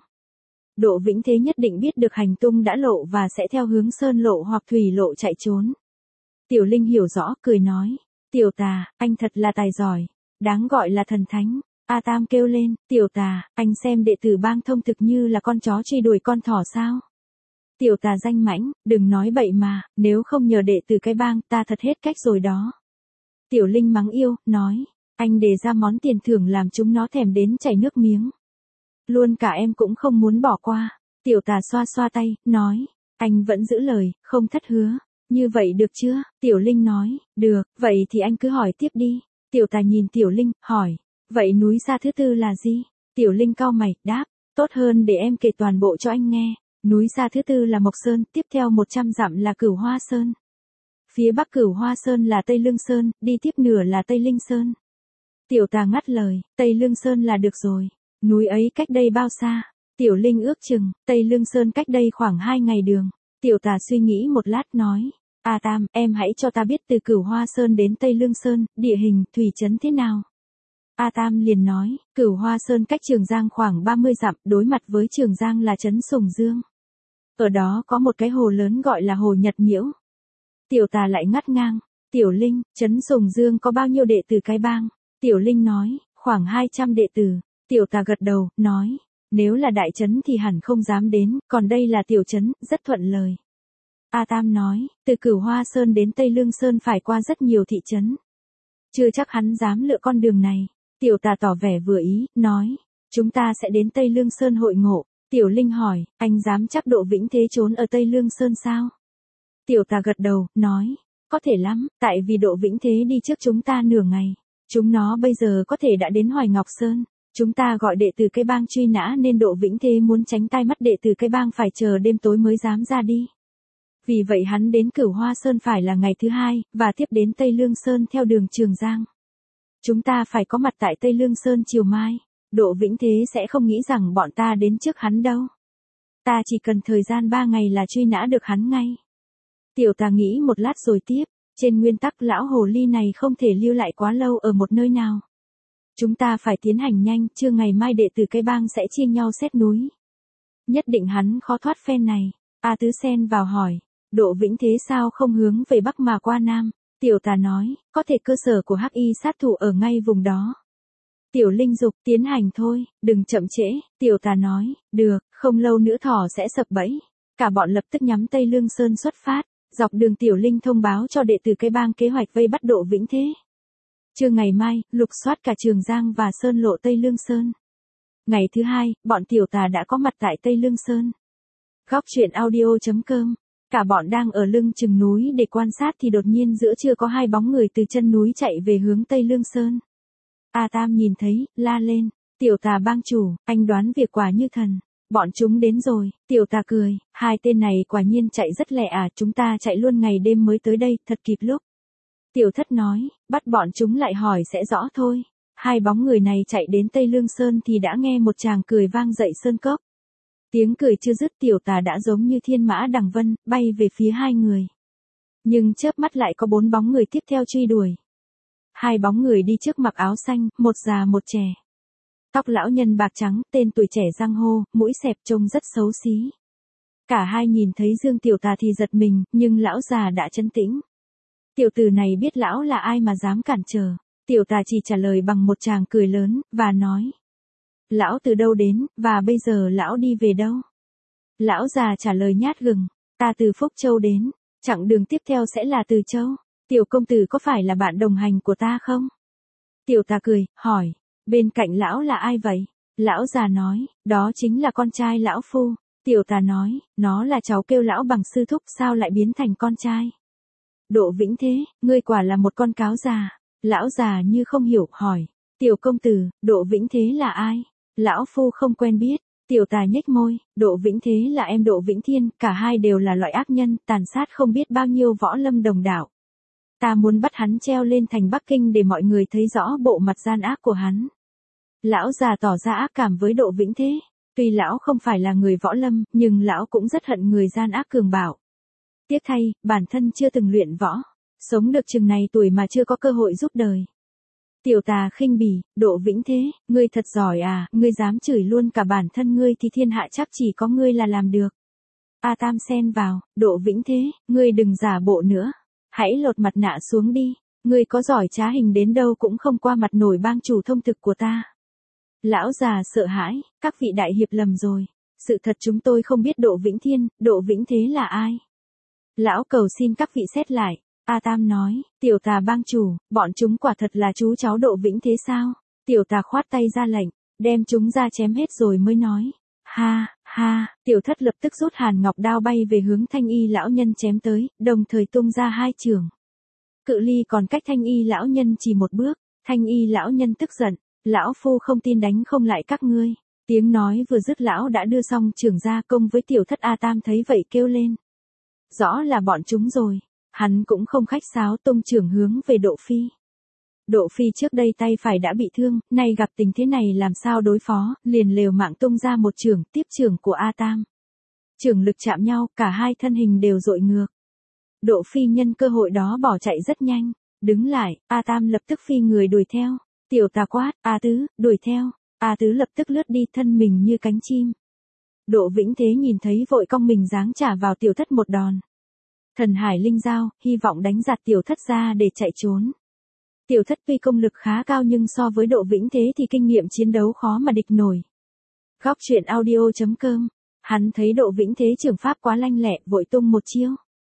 Độ Vĩnh Thế nhất định biết được hành tung đã lộ và sẽ theo hướng sơn lộ hoặc thủy lộ chạy trốn. Tiểu Linh hiểu rõ, cười nói. Tiểu tà, anh thật là tài giỏi. Đáng gọi là thần thánh. A Tam kêu lên, tiểu tà, anh xem đệ tử bang thông thực như là con chó truy đuổi con thỏ sao? Tiểu tà danh mãnh, đừng nói bậy mà, nếu không nhờ đệ tử cái bang ta thật hết cách rồi đó. Tiểu Linh mắng yêu, nói, anh đề ra món tiền thưởng làm chúng nó thèm đến chảy nước miếng. Luôn cả em cũng không muốn bỏ qua. Tiểu tà xoa xoa tay, nói, anh vẫn giữ lời, không thất hứa. Như vậy được chưa? Tiểu Linh nói, được, vậy thì anh cứ hỏi tiếp đi. Tiểu tà nhìn Tiểu Linh, hỏi, vậy núi xa thứ tư là gì? Tiểu Linh cau mày, đáp, tốt hơn để em kể toàn bộ cho anh nghe. Núi xa thứ tư là Mộc Sơn, tiếp theo 100 dặm là Cửu Hoa Sơn. Phía bắc Cửu Hoa Sơn là Tây Lương Sơn, đi tiếp nửa là Tây Linh Sơn. Tiểu tà ngắt lời, Tây Lương Sơn là được rồi. Núi ấy cách đây bao xa? Tiểu Linh ước chừng, Tây Lương Sơn cách đây khoảng 2 ngày đường. Tiểu tà suy nghĩ một lát nói, A Tam, em hãy cho ta biết từ Cửu Hoa Sơn đến Tây Lương Sơn, địa hình, thủy trấn thế nào? A Tam liền nói, Cửu Hoa Sơn cách Trường Giang khoảng 30 dặm, đối mặt với Trường Giang là trấn Sùng Dương. Ở đó có một cái hồ lớn gọi là hồ Nhật Nhiễu. Tiểu tà lại ngắt ngang, Tiểu Linh, trấn Sùng Dương có bao nhiêu đệ tử cái bang? Tiểu Linh nói, khoảng 200 đệ tử. Tiểu tà gật đầu, nói, nếu là đại trấn thì hẳn không dám đến, còn đây là tiểu trấn, rất thuận lời. A Tam nói, từ Cửu Hoa Sơn đến Tây Lương Sơn phải qua rất nhiều thị trấn. Chưa chắc hắn dám lựa con đường này. Tiểu tà tỏ vẻ vừa ý, nói, chúng ta sẽ đến Tây Lương Sơn hội ngộ. Tiểu Linh hỏi, anh dám chắc Độ Vĩnh Thế trốn ở Tây Lương Sơn sao? Tiểu tà gật đầu, nói, có thể lắm, tại vì Độ Vĩnh Thế đi trước chúng ta nửa ngày. Chúng nó bây giờ có thể đã đến Hoài Ngọc Sơn. Chúng ta gọi đệ tử cái bang truy nã nên Độ Vĩnh Thế muốn tránh tai mắt đệ tử cái bang phải chờ đêm tối mới dám ra đi. Vì vậy hắn đến Cửu Hoa Sơn phải là ngày thứ hai, và tiếp đến Tây Lương Sơn theo đường Trường Giang. Chúng ta phải có mặt tại Tây Lương Sơn chiều mai. Độ Vĩnh Thế sẽ không nghĩ rằng bọn ta đến trước hắn đâu. Ta chỉ cần thời gian 3 ngày là truy nã được hắn ngay. Tiểu tà nghĩ một lát rồi tiếp, trên nguyên tắc lão hồ ly này không thể lưu lại quá lâu ở một nơi nào. Chúng ta phải tiến hành nhanh, chưa ngày mai đệ tử cái bang sẽ chia nhau xét núi. Nhất định hắn khó thoát phen này. A Tứ xen vào hỏi, Độ Vĩnh Thế sao không hướng về Bắc mà qua Nam? Tiểu Tà nói, có thể cơ sở của Hắc Y sát thủ ở ngay vùng đó. Tiểu Linh dục, tiến hành thôi, đừng chậm trễ. Tiểu Tà nói, được, không lâu nữa thỏ sẽ sập bẫy. Cả bọn lập tức nhắm Tây Lương Sơn xuất phát. Dọc đường Tiểu Linh thông báo cho đệ tử cái bang kế hoạch vây bắt Độ Vĩnh Thế. Trưa ngày mai, lục soát cả Trường Giang và Sơn lộ Tây Lương Sơn. Ngày thứ hai, bọn Tiểu Tà đã có mặt tại Tây Lương Sơn. Góc truyện audio.com. Cả bọn đang ở lưng chừng núi để quan sát thì đột nhiên giữa trưa có hai bóng người từ chân núi chạy về hướng Tây Lương Sơn. A Tam nhìn thấy, la lên, Tiểu Tà bang chủ, anh đoán việc quả như thần. Bọn chúng đến rồi. Tiểu Tà cười, hai tên này quả nhiên chạy rất lẹ à, chúng ta chạy luôn ngày đêm mới tới đây, thật kịp lúc. Tiểu Thất nói, bắt bọn chúng lại hỏi sẽ rõ thôi. Hai bóng người này chạy đến Tây Lương Sơn thì đã nghe một tràng cười vang dậy sơn cốc. Tiếng cười chưa dứt, Tiểu Tà đã giống như thiên mã đằng vân, bay về phía hai người. Nhưng chớp mắt lại có bốn bóng người tiếp theo truy đuổi. Hai bóng người đi trước mặc áo xanh, một già một trẻ. Tóc lão nhân bạc trắng, tên tuổi trẻ giang hô, mũi xẹp trông rất xấu xí. Cả hai nhìn thấy Dương Tiểu Tà thì giật mình, nhưng lão già đã trấn tĩnh. Tiểu tử này biết lão là ai mà dám cản trở. Tiểu Tà chỉ trả lời bằng một tràng cười lớn, và nói. Lão từ đâu đến, và bây giờ lão đi về đâu? Lão già trả lời nhát gừng, ta từ Phúc Châu đến, chặng đường tiếp theo sẽ là Từ Châu. Tiểu công tử có phải là bạn đồng hành của ta không? Tiểu Tà cười, hỏi, bên cạnh lão là ai vậy? Lão già nói, đó chính là con trai lão phu. Tiểu Tà nói, nó là cháu kêu lão bằng sư thúc, sao lại biến thành con trai? Độ Vĩnh Thế, ngươi quả là một con cáo già. Lão già như không hiểu, hỏi, tiểu công tử, Độ Vĩnh Thế là ai? Lão phu không quen biết. Tiểu Tà nhếch môi, Độ Vĩnh Thế là em Độ Vĩnh Thiên, cả hai đều là loại ác nhân, tàn sát không biết bao nhiêu võ lâm đồng đạo. Ta muốn bắt hắn treo lên thành Bắc Kinh để mọi người thấy rõ bộ mặt gian ác của hắn. Lão già tỏ ra ác cảm với Độ Vĩnh Thế. Tuy lão không phải là người võ lâm, nhưng lão cũng rất hận người gian ác cường bạo. Tiếc thay, bản thân chưa từng luyện võ. Sống được chừng này tuổi mà chưa có cơ hội giúp đời. Tiểu Tà khinh bỉ, Độ Vĩnh Thế, ngươi thật giỏi à, ngươi dám chửi luôn cả bản thân ngươi thì thiên hạ chắc chỉ có ngươi là làm được. A Tam xen vào, Độ Vĩnh Thế, ngươi đừng giả bộ nữa. Hãy lột mặt nạ xuống đi, ngươi có giỏi trá hình đến đâu cũng không qua mặt nổi bang chủ thông thực của ta. Lão già sợ hãi, các vị đại hiệp lầm rồi. Sự thật chúng tôi không biết Độ Vĩnh Thiên, Độ Vĩnh Thế là ai. Lão cầu xin các vị xét lại. A Tam nói, Tiểu Tà bang chủ, bọn chúng quả thật là chú cháu Độ Vĩnh Thế sao? Tiểu Tà khoát tay ra lệnh, đem chúng ra chém hết rồi mới nói. Ha, ha, Tiểu Thất lập tức rút hàn ngọc đao bay về hướng Thanh Y lão nhân chém tới, đồng thời tung ra hai chưởng. Cự ly còn cách Thanh Y lão nhân chỉ một bước, Thanh Y lão nhân tức giận, lão phu không tin đánh không lại các ngươi. Tiếng nói vừa dứt lão đã đưa xong chưởng ra công với Tiểu Thất. A Tam thấy vậy kêu lên. Rõ là bọn chúng rồi. Hắn cũng không khách sáo tung chưởng hướng về Độ Phi. Độ Phi trước đây tay phải đã bị thương, nay gặp tình thế này làm sao đối phó, liền liều mạng tung ra một chưởng tiếp chưởng của A Tam. Chưởng lực chạm nhau, cả hai thân hình đều dội ngược. Độ Phi nhân cơ hội đó bỏ chạy rất nhanh, đứng lại, A Tam lập tức phi người đuổi theo. Tiểu Tà quát, A Tứ, đuổi theo. A Tứ lập tức lướt đi, thân mình như cánh chim. Độ Vĩnh Thế nhìn thấy vội cong mình giáng trả vào Tiểu Thất một đòn. Thần hải linh dao, hy vọng đánh giạt Tiểu Thất ra để chạy trốn. Tiểu Thất tuy công lực khá cao nhưng so với Độ Vĩnh Thế thì kinh nghiệm chiến đấu khó mà địch nổi. Góc truyện audio.com. Hắn thấy Độ Vĩnh Thế trưởng pháp quá lanh lẹ, vội tung một chiêu.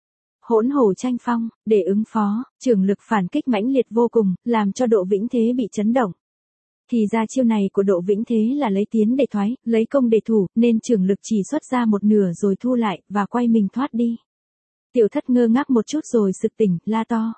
Hỗn hổ tranh phong, để ứng phó, trưởng lực phản kích mãnh liệt vô cùng, làm cho Độ Vĩnh Thế bị chấn động. Thì ra chiêu này của Độ Vĩnh Thế là lấy tiến để thoái, lấy công để thủ, nên trưởng lực chỉ xuất ra một nửa rồi thu lại, và quay mình thoát đi. Tiểu Thất ngơ ngác một chút rồi sực tỉnh, la to.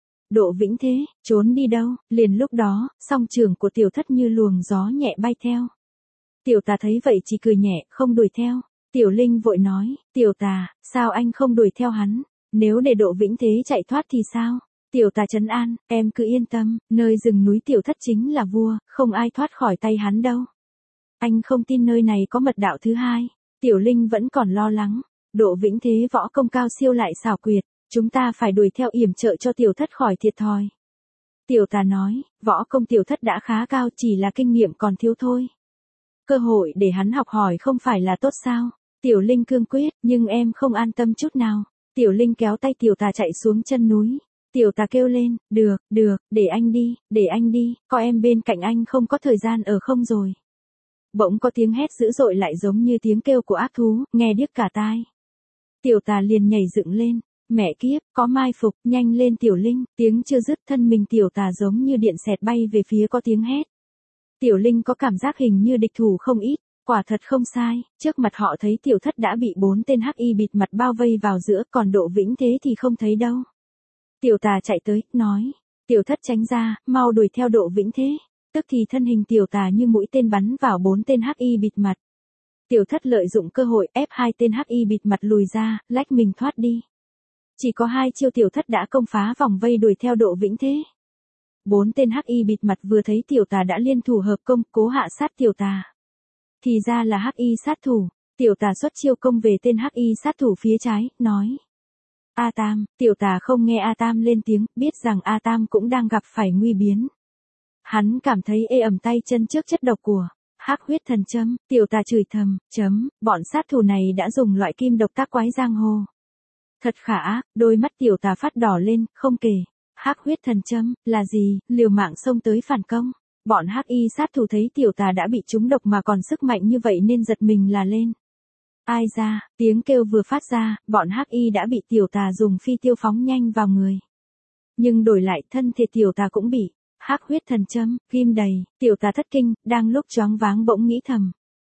Độ Vĩnh Thế, trốn đi đâu? Liền lúc đó, song chưởng của Tiểu Thất như luồng gió nhẹ bay theo. Tiểu Tà thấy vậy chỉ cười nhẹ, không đuổi theo. Tiểu Linh vội nói, Tiểu Tà, sao anh không đuổi theo hắn? Nếu để Độ Vĩnh Thế chạy thoát thì sao? Tiểu Tà trấn an, em cứ yên tâm, nơi rừng núi Tiểu Thất chính là vua, không ai thoát khỏi tay hắn đâu. Anh không tin nơi này có mật đạo thứ hai. Tiểu Linh vẫn còn lo lắng. Độ Vĩnh Thế võ công cao siêu lại xảo quyệt, chúng ta phải đuổi theo yểm trợ cho Tiểu Thất khỏi thiệt thòi. Tiểu tà nói, võ công tiểu thất đã khá cao, chỉ là kinh nghiệm còn thiếu thôi. Cơ hội để hắn học hỏi không phải là tốt sao? Tiểu Linh cương quyết, nhưng em không an tâm chút nào. Tiểu Linh kéo tay tiểu tà chạy xuống chân núi. Tiểu tà kêu lên, được, để anh đi, có em bên cạnh anh không có thời gian ở không rồi. Bỗng có tiếng hét dữ dội lại giống như tiếng kêu của ác thú, nghe điếc cả tai. Tiểu tà liền nhảy dựng lên, mẹ kiếp, có mai phục, nhanh lên Tiểu Linh, tiếng chưa dứt thân mình tiểu tà giống như điện xẹt bay về phía có tiếng hét. Tiểu Linh có cảm giác hình như địch thủ không ít, quả thật không sai, trước mặt họ thấy tiểu thất đã bị 4 tên hắc y bịt mặt bao vây vào giữa, còn Độ Vĩnh Thế thì không thấy đâu. Tiểu tà chạy tới, nói, tiểu thất tránh ra, mau đuổi theo Độ Vĩnh Thế. Tức thì thân hình tiểu tà như mũi tên bắn vào 4 tên hắc y bịt mặt. Tiểu thất lợi dụng cơ hội ép 2 tên hắc y bịt mặt lùi ra, lách mình thoát đi. Chỉ có 2 chiêu tiểu thất đã công phá vòng vây đuổi theo Độ Vĩnh Thế. 4 tên hắc y bịt mặt vừa thấy tiểu tà đã liên thủ hợp công, cố hạ sát tiểu tà. Thì ra là hắc y sát thủ, tiểu tà xuất chiêu công về tên hắc y sát thủ phía trái, nói. A Tam, tiểu tà không nghe A Tam lên tiếng, biết rằng A Tam cũng đang gặp phải nguy biến. Hắn cảm thấy ê ẩm tay chân trước chất độc của hắc huyết thần châm, tiểu tà chửi thầm, bọn sát thủ này đã dùng loại kim độc tác quái giang hồ. Thật khả ác, đôi mắt tiểu tà phát đỏ lên, không kể. Hắc huyết thần châm, là gì, liều mạng xông tới phản công. Bọn hắc y sát thủ thấy tiểu tà đã bị trúng độc mà còn sức mạnh như vậy nên giật mình là lên. Ai ra, tiếng kêu vừa phát ra, bọn hắc y đã bị tiểu tà dùng phi tiêu phóng nhanh vào người. Nhưng đổi lại thân thể tiểu tà cũng bị hắc huyết thần châm, ghim đầy, tiểu tà thất kinh, đang lúc choáng váng bỗng nghĩ thầm.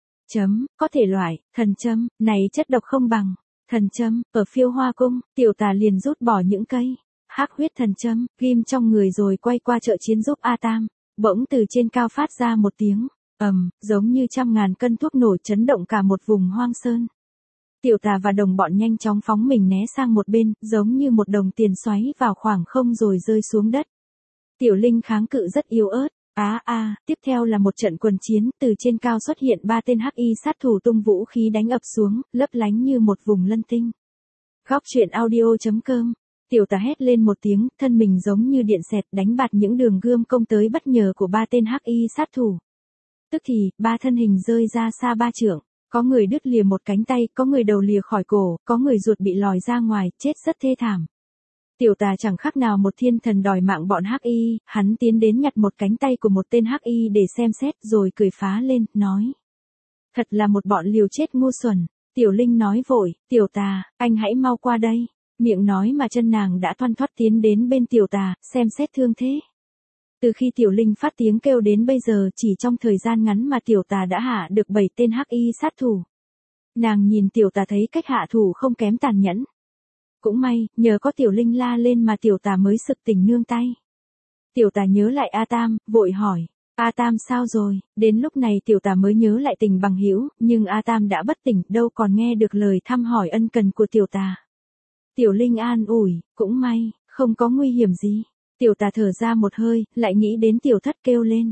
Có thể loại, thần châm, này chất độc không bằng. Thần châm, ở Phiêu Hoa Cung, tiểu tà liền rút bỏ những cây hắc huyết thần châm, ghim trong người rồi quay qua trợ chiến giúp A Tam. Bỗng từ trên cao phát ra một tiếng, giống như 100.000 cân thuốc nổ chấn động cả một vùng hoang sơn. Tiểu tà và đồng bọn nhanh chóng phóng mình né sang một bên, giống như một đồng tiền xoáy vào khoảng không rồi rơi xuống đất. Tiểu Linh kháng cự rất yếu ớt. Tiếp theo là một trận quần chiến, từ trên cao xuất hiện 3 tên hắc y sát thủ tung vũ khí đánh ập xuống, lấp lánh như một vùng lân tinh. Góc truyện audio.com. Tiểu tà hét lên một tiếng, thân mình giống như điện xẹt đánh bạt những đường gươm công tới bất ngờ của 3 tên hắc y sát thủ. Tức thì, 3 thân hình rơi ra xa 3 trượng, có người đứt lìa một cánh tay, có người đầu lìa khỏi cổ, có người ruột bị lòi ra ngoài, chết rất thê thảm. Tiểu tà chẳng khác nào một thiên thần đòi mạng bọn hắc y, hắn tiến đến nhặt một cánh tay của một tên hắc y để xem xét rồi cười phá lên, nói. Thật là một bọn liều chết ngu xuẩn. Tiểu Linh nói vội, tiểu tà, anh hãy mau qua đây. Miệng nói mà chân nàng đã thoăn thoắt tiến đến bên tiểu tà, xem xét thương thế. Từ khi tiểu Linh phát tiếng kêu đến bây giờ chỉ trong thời gian ngắn mà tiểu tà đã hạ được 7 tên hắc y sát thủ. Nàng nhìn tiểu tà thấy cách hạ thủ không kém tàn nhẫn. Cũng may, nhờ có tiểu Linh la lên mà tiểu tà mới sực tỉnh nương tay. Tiểu tà nhớ lại A Tam, vội hỏi, A Tam sao rồi? Đến lúc này tiểu tà mới nhớ lại tình bằng hữu, nhưng A Tam đã bất tỉnh, đâu còn nghe được lời thăm hỏi ân cần của tiểu tà. Tiểu Linh an ủi, cũng may, không có nguy hiểm gì. Tiểu tà thở ra một hơi, lại nghĩ đến tiểu thất kêu lên.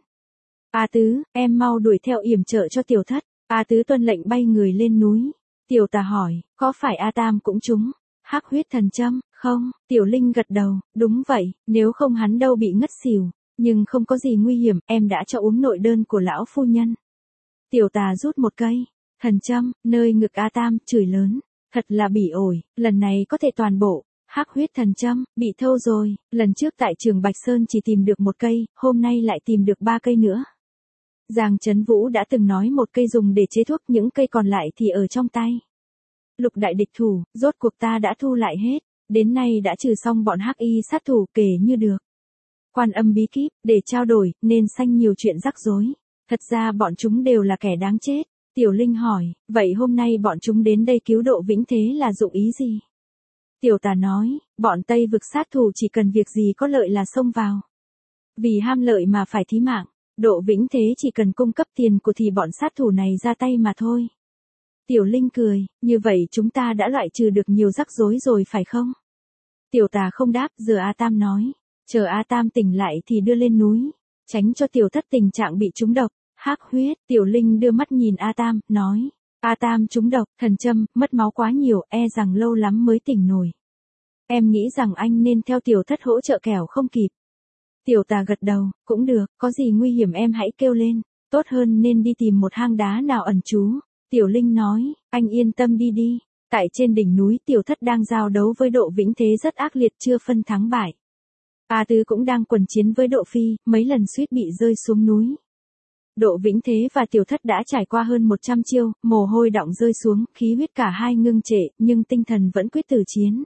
A Tứ, em mau đuổi theo yểm trợ cho tiểu thất. A Tứ tuân lệnh bay người lên núi. Tiểu tà hỏi, có phải A Tam cũng trúng hắc huyết thần châm, không? Tiểu Linh gật đầu, đúng vậy, nếu không hắn đâu bị ngất xỉu. Nhưng không có gì nguy hiểm, em đã cho uống nội đơn của lão phu nhân. Tiểu tà rút một cây thần châm, nơi ngực A Tam, chửi lớn. Thật là bỉ ổi, lần này có thể toàn bộ hắc huyết thần châm, bị thâu rồi. Lần trước tại trường Bạch Sơn chỉ tìm được một cây, hôm nay lại tìm được 3 cây nữa. Giang Trấn Vũ đã từng nói một cây dùng để chế thuốc, những cây còn lại thì ở trong tay. Lục đại địch thủ, rốt cuộc ta đã thu lại hết, đến nay đã trừ xong bọn hắc y sát thủ kể như được. Quan Âm bí kíp, để trao đổi, nên sanh nhiều chuyện rắc rối. Thật ra bọn chúng đều là kẻ đáng chết. Tiểu Linh hỏi, vậy hôm nay bọn chúng đến đây cứu Độ Vĩnh Thế là dụng ý gì? Tiểu tà nói, bọn Tây vực sát thủ chỉ cần việc gì có lợi là xông vào. Vì ham lợi mà phải thí mạng, Độ Vĩnh Thế chỉ cần cung cấp tiền của thì bọn sát thủ này ra tay mà thôi. Tiểu Linh cười, như vậy chúng ta đã loại trừ được nhiều rắc rối rồi phải không? Tiểu tà không đáp, giờ A Tam nói, chờ A Tam tỉnh lại thì đưa lên núi, tránh cho tiểu thất tình trạng bị trúng độc. Hắc huyết, Tiểu Linh đưa mắt nhìn A Tam, nói, A Tam trúng độc, thần châm, mất máu quá nhiều, e rằng lâu lắm mới tỉnh nổi. Em nghĩ rằng anh nên theo tiểu thất hỗ trợ kẻo không kịp. Tiểu tà gật đầu, cũng được, có gì nguy hiểm em hãy kêu lên, tốt hơn nên đi tìm một hang đá nào ẩn trú. Tiểu Linh nói, anh yên tâm đi đi. Tại trên đỉnh núi Tiểu Thất đang giao đấu với Độ Vĩnh Thế rất ác liệt chưa phân thắng bại. A Tứ cũng đang quần chiến với Độ Phi, mấy lần suýt bị rơi xuống núi. Độ Vĩnh Thế và Tiểu Thất đã trải qua hơn 100 chiêu, mồ hôi đọng rơi xuống, khí huyết cả hai ngưng trệ, nhưng tinh thần vẫn quyết tử chiến.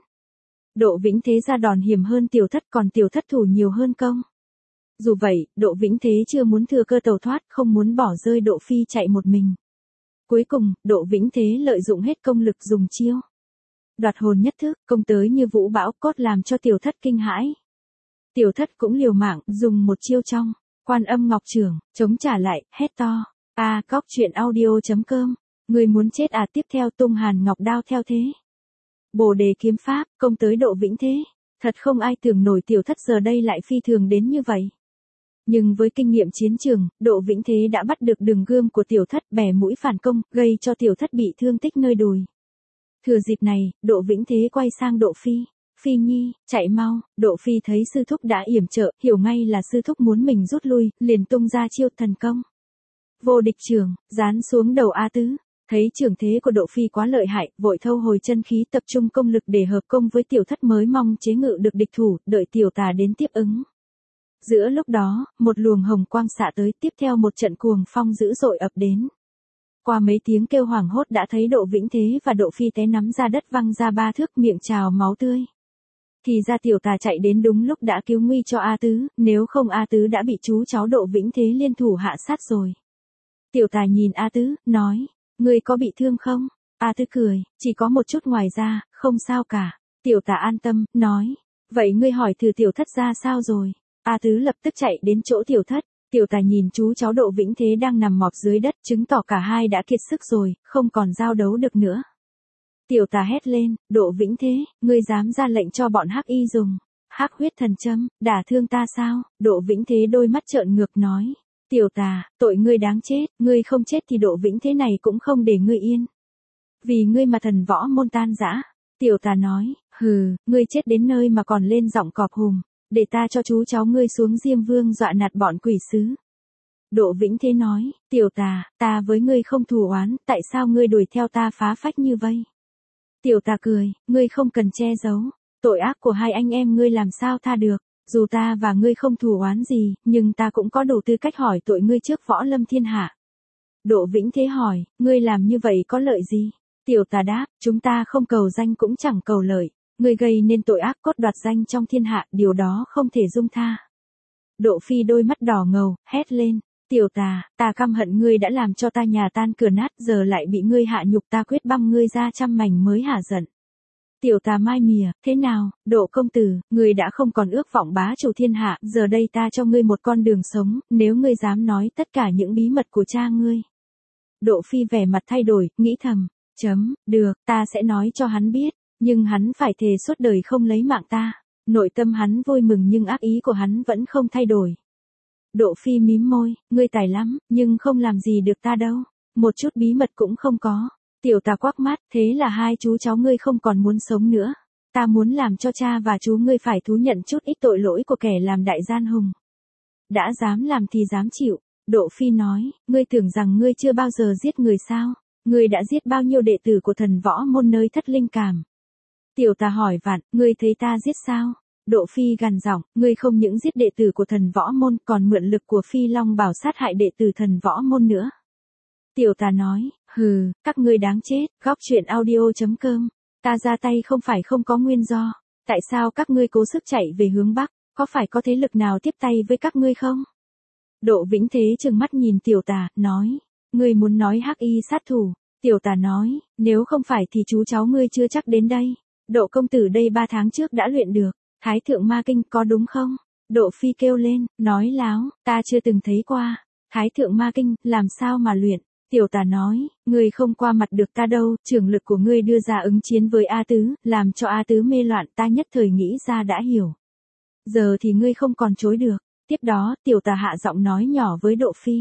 Độ Vĩnh Thế ra đòn hiểm hơn Tiểu Thất, còn Tiểu Thất thủ nhiều hơn công. Dù vậy, Độ Vĩnh Thế chưa muốn thừa cơ tẩu thoát, không muốn bỏ rơi Độ Phi chạy một mình. Cuối cùng, Độ Vĩnh Thế lợi dụng hết công lực dùng chiêu đoạt hồn nhất thức, công tới như vũ bão cốt làm cho Tiểu Thất kinh hãi. Tiểu Thất cũng liều mạng, dùng một chiêu trong Quan Âm Ngọc Chưởng, chống trả lại, hét to. Cóc truyện audio.com. Người muốn chết à? Tiếp theo tung Hàn Ngọc đao theo thế. Bồ đề kiếm pháp, công tới Độ Vĩnh Thế. Thật không ai tưởng nổi Tiểu Thất giờ đây lại phi thường đến như vậy. Nhưng với kinh nghiệm chiến trường, Độ Vĩnh Thế đã bắt được đường gươm của Tiểu Thất, bẻ mũi phản công, gây cho Tiểu Thất bị thương tích nơi đùi. Thừa dịp này, Độ Vĩnh Thế quay sang Độ Phi. Phi Nhi, chạy mau. Độ Phi thấy sư thúc đã yểm trợ, hiểu ngay là sư thúc muốn mình rút lui, liền tung ra chiêu thần công. Vô địch trưởng, dán xuống đầu A Tứ. Thấy trưởng thế của Độ Phi quá lợi hại, vội thâu hồi chân khí tập trung công lực để hợp công với Tiểu Thất mới mong chế ngự được địch thủ, đợi Tiểu Tà đến tiếp ứng. Giữa lúc đó, một luồng hồng quang xạ tới, tiếp theo một trận cuồng phong dữ dội ập đến. Qua mấy tiếng kêu hoảng hốt đã thấy Độ Vĩnh Thế và Độ Phi té nắm ra đất văng ra 3 thước, miệng trào máu tươi. Thì ra Tiểu Tà chạy đến đúng lúc đã cứu nguy cho A Tứ, nếu không A Tứ đã bị chú cháu Độ Vĩnh Thế liên thủ hạ sát rồi. Tiểu Tà nhìn A Tứ, nói, ngươi có bị thương không? A Tứ cười, chỉ có một chút, ngoài ra, không sao cả. Tiểu Tà an tâm, nói, vậy ngươi hỏi thử Tiểu Thất ra sao rồi? A Tứ lập tức chạy đến chỗ Tiểu Thất. Tiểu Tà nhìn chú cháu Độ Vĩnh Thế đang nằm mọp dưới đất, chứng tỏ cả hai đã kiệt sức rồi, không còn giao đấu được nữa. Tiểu Tà hét lên, Độ Vĩnh Thế, ngươi dám ra lệnh cho bọn Hắc Y dùng Hắc huyết thần châm, đả thương ta sao? Độ Vĩnh Thế đôi mắt trợn ngược nói, Tiểu Tà, tội ngươi đáng chết, ngươi không chết thì Độ Vĩnh Thế này cũng không để ngươi yên. Vì ngươi mà thần võ môn tan rã. Tiểu Tà nói, hừ, ngươi chết đến nơi mà còn lên giọng cọp hùng, để ta cho chú cháu ngươi xuống Diêm Vương dọa nạt bọn quỷ sứ. Độ Vĩnh Thế nói, Tiểu Tà, ta với ngươi không thù oán, tại sao ngươi đuổi theo ta phá phách như vậy? Tiểu Tà cười, ngươi không cần che giấu, tội ác của hai anh em ngươi làm sao tha được, dù ta và ngươi không thù oán gì, nhưng ta cũng có đủ tư cách hỏi tội ngươi trước võ lâm thiên hạ. Độ Vĩnh Thế hỏi, ngươi làm như vậy có lợi gì? Tiểu Tà đáp, chúng ta không cầu danh cũng chẳng cầu lợi, ngươi gây nên tội ác cốt đoạt danh trong thiên hạ, điều đó không thể dung tha. Độ Phi đôi mắt đỏ ngầu, hét lên, Tiểu Tà, ta căm hận ngươi đã làm cho ta nhà tan cửa nát, giờ lại bị ngươi hạ nhục, ta quyết băm ngươi ra trăm mảnh mới hả giận. Tiểu Tà mai mỉa, thế nào, Độ công tử, ngươi đã không còn ước vọng bá chủ thiên hạ, giờ đây ta cho ngươi một con đường sống, nếu ngươi dám nói tất cả những bí mật của cha ngươi. Độ Phi vẻ mặt thay đổi, nghĩ thầm, được, ta sẽ nói cho hắn biết, nhưng hắn phải thề suốt đời không lấy mạng ta. Nội tâm hắn vui mừng nhưng ác ý của hắn vẫn không thay đổi. Độ Phi mím môi, ngươi tài lắm, nhưng không làm gì được ta đâu. Một chút bí mật cũng không có. Tiểu Tà quắc mắt, thế là hai chú cháu ngươi không còn muốn sống nữa. Ta muốn làm cho cha và chú ngươi phải thú nhận chút ít tội lỗi của kẻ làm đại gian hùng. Đã dám làm thì dám chịu. Độ Phi nói, ngươi tưởng rằng ngươi chưa bao giờ giết người sao? Ngươi đã giết bao nhiêu đệ tử của thần võ môn nơi Thất Linh Cảm? Tiểu Tà hỏi vặn, ngươi thấy ta giết sao? Độ Phi gằn giọng, ngươi không những giết đệ tử của thần võ môn, còn mượn lực của Phi Long Bảo sát hại đệ tử thần võ môn nữa. Tiểu Tà nói, hừ, các ngươi đáng chết. Góc truyện audio.com. Ta ra tay không phải không có nguyên do. Tại sao các ngươi cố sức chạy về hướng Bắc? Có phải có thế lực nào tiếp tay với các ngươi không? Độ Vĩnh Thế trừng mắt nhìn Tiểu Tà, nói, ngươi muốn nói Hắc Y sát thủ? Tiểu Tà nói, nếu không phải thì chú cháu ngươi chưa chắc đến đây. Độ công tử đây 3 tháng trước đã luyện được Thái Thượng Ma Kinh, có đúng không? Độ Phi kêu lên, nói láo, ta chưa từng thấy qua Thái Thượng Ma Kinh, làm sao mà luyện? Tiểu Tà nói, ngươi không qua mặt được ta đâu, trưởng lực của ngươi đưa ra ứng chiến với A Tứ, làm cho A Tứ mê loạn, ta nhất thời nghĩ ra đã hiểu. Giờ thì ngươi không còn chối được. Tiếp đó, Tiểu Tà hạ giọng nói nhỏ với Độ Phi.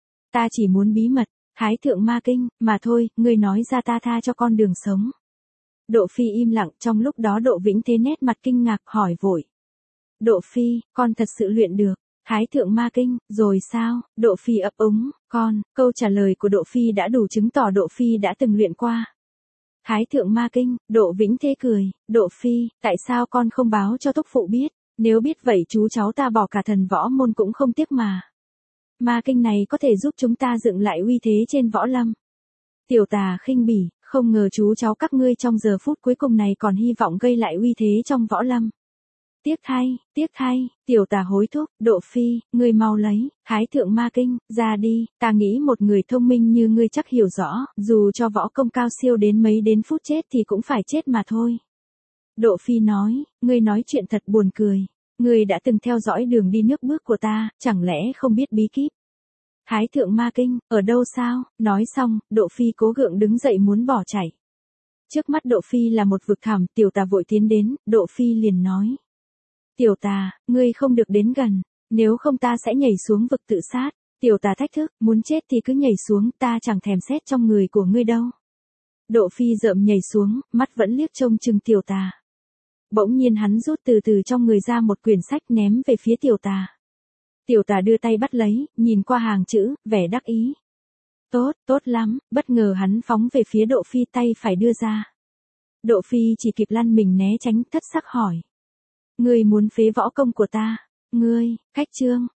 Ta chỉ muốn bí mật Thái Thượng Ma Kinh, mà thôi, ngươi nói ra ta tha cho con đường sống. Độ Phi im lặng, trong lúc đó Độ Vĩnh Thế nét mặt kinh ngạc hỏi vội. Độ Phi, con thật sự luyện được. Thái thượng ma kinh, rồi sao? Độ Phi ấp úng, con, câu trả lời của Độ Phi đã đủ chứng tỏ Độ Phi đã từng luyện qua. Thái thượng ma kinh, Độ Vĩnh Thế cười, Độ Phi, tại sao con không báo cho thúc phụ biết, nếu biết vậy chú cháu ta bỏ cả thần võ môn cũng không tiếc mà. Ma kinh này có thể giúp chúng ta dựng lại uy thế trên võ lâm. Tiểu Tà khinh bỉ, không ngờ chú cháu các ngươi trong giờ phút cuối cùng này còn hy vọng gây lại uy thế trong võ lâm. Tiếc thay, Tiểu Tà hối thúc, Độ Phi, ngươi mau lấy, Thái thượng ma kinh, ra đi, ta nghĩ một người thông minh như ngươi chắc hiểu rõ, dù cho võ công cao siêu đến mấy đến phút chết thì cũng phải chết mà thôi. Độ Phi nói, ngươi nói chuyện thật buồn cười, ngươi đã từng theo dõi đường đi nước bước của ta, chẳng lẽ không biết bí kíp. Thái thượng ma kinh, ở đâu sao? Nói xong, Độ Phi cố gượng đứng dậy muốn bỏ chạy. Trước mắt Độ Phi là một vực thẳm, Tiểu Tà vội tiến đến, Độ Phi liền nói. Tiểu Tà, ngươi không được đến gần, nếu không ta sẽ nhảy xuống vực tự sát. Tiểu Tà thách thức, muốn chết thì cứ nhảy xuống, ta chẳng thèm xét trong người của ngươi đâu. Độ Phi rợm nhảy xuống, mắt vẫn liếc trông chừng Tiểu Tà. Bỗng nhiên hắn rút từ từ trong người ra một quyển sách ném về phía Tiểu Tà. Tiểu Tà đưa tay bắt lấy, nhìn qua hàng chữ, vẻ đắc ý. Tốt lắm, bất ngờ hắn phóng về phía Độ Phi, tay phải đưa ra. Độ Phi chỉ kịp lăn mình né tránh, thất sắc hỏi. Ngươi muốn phế võ công của ta, ngươi, cách chương.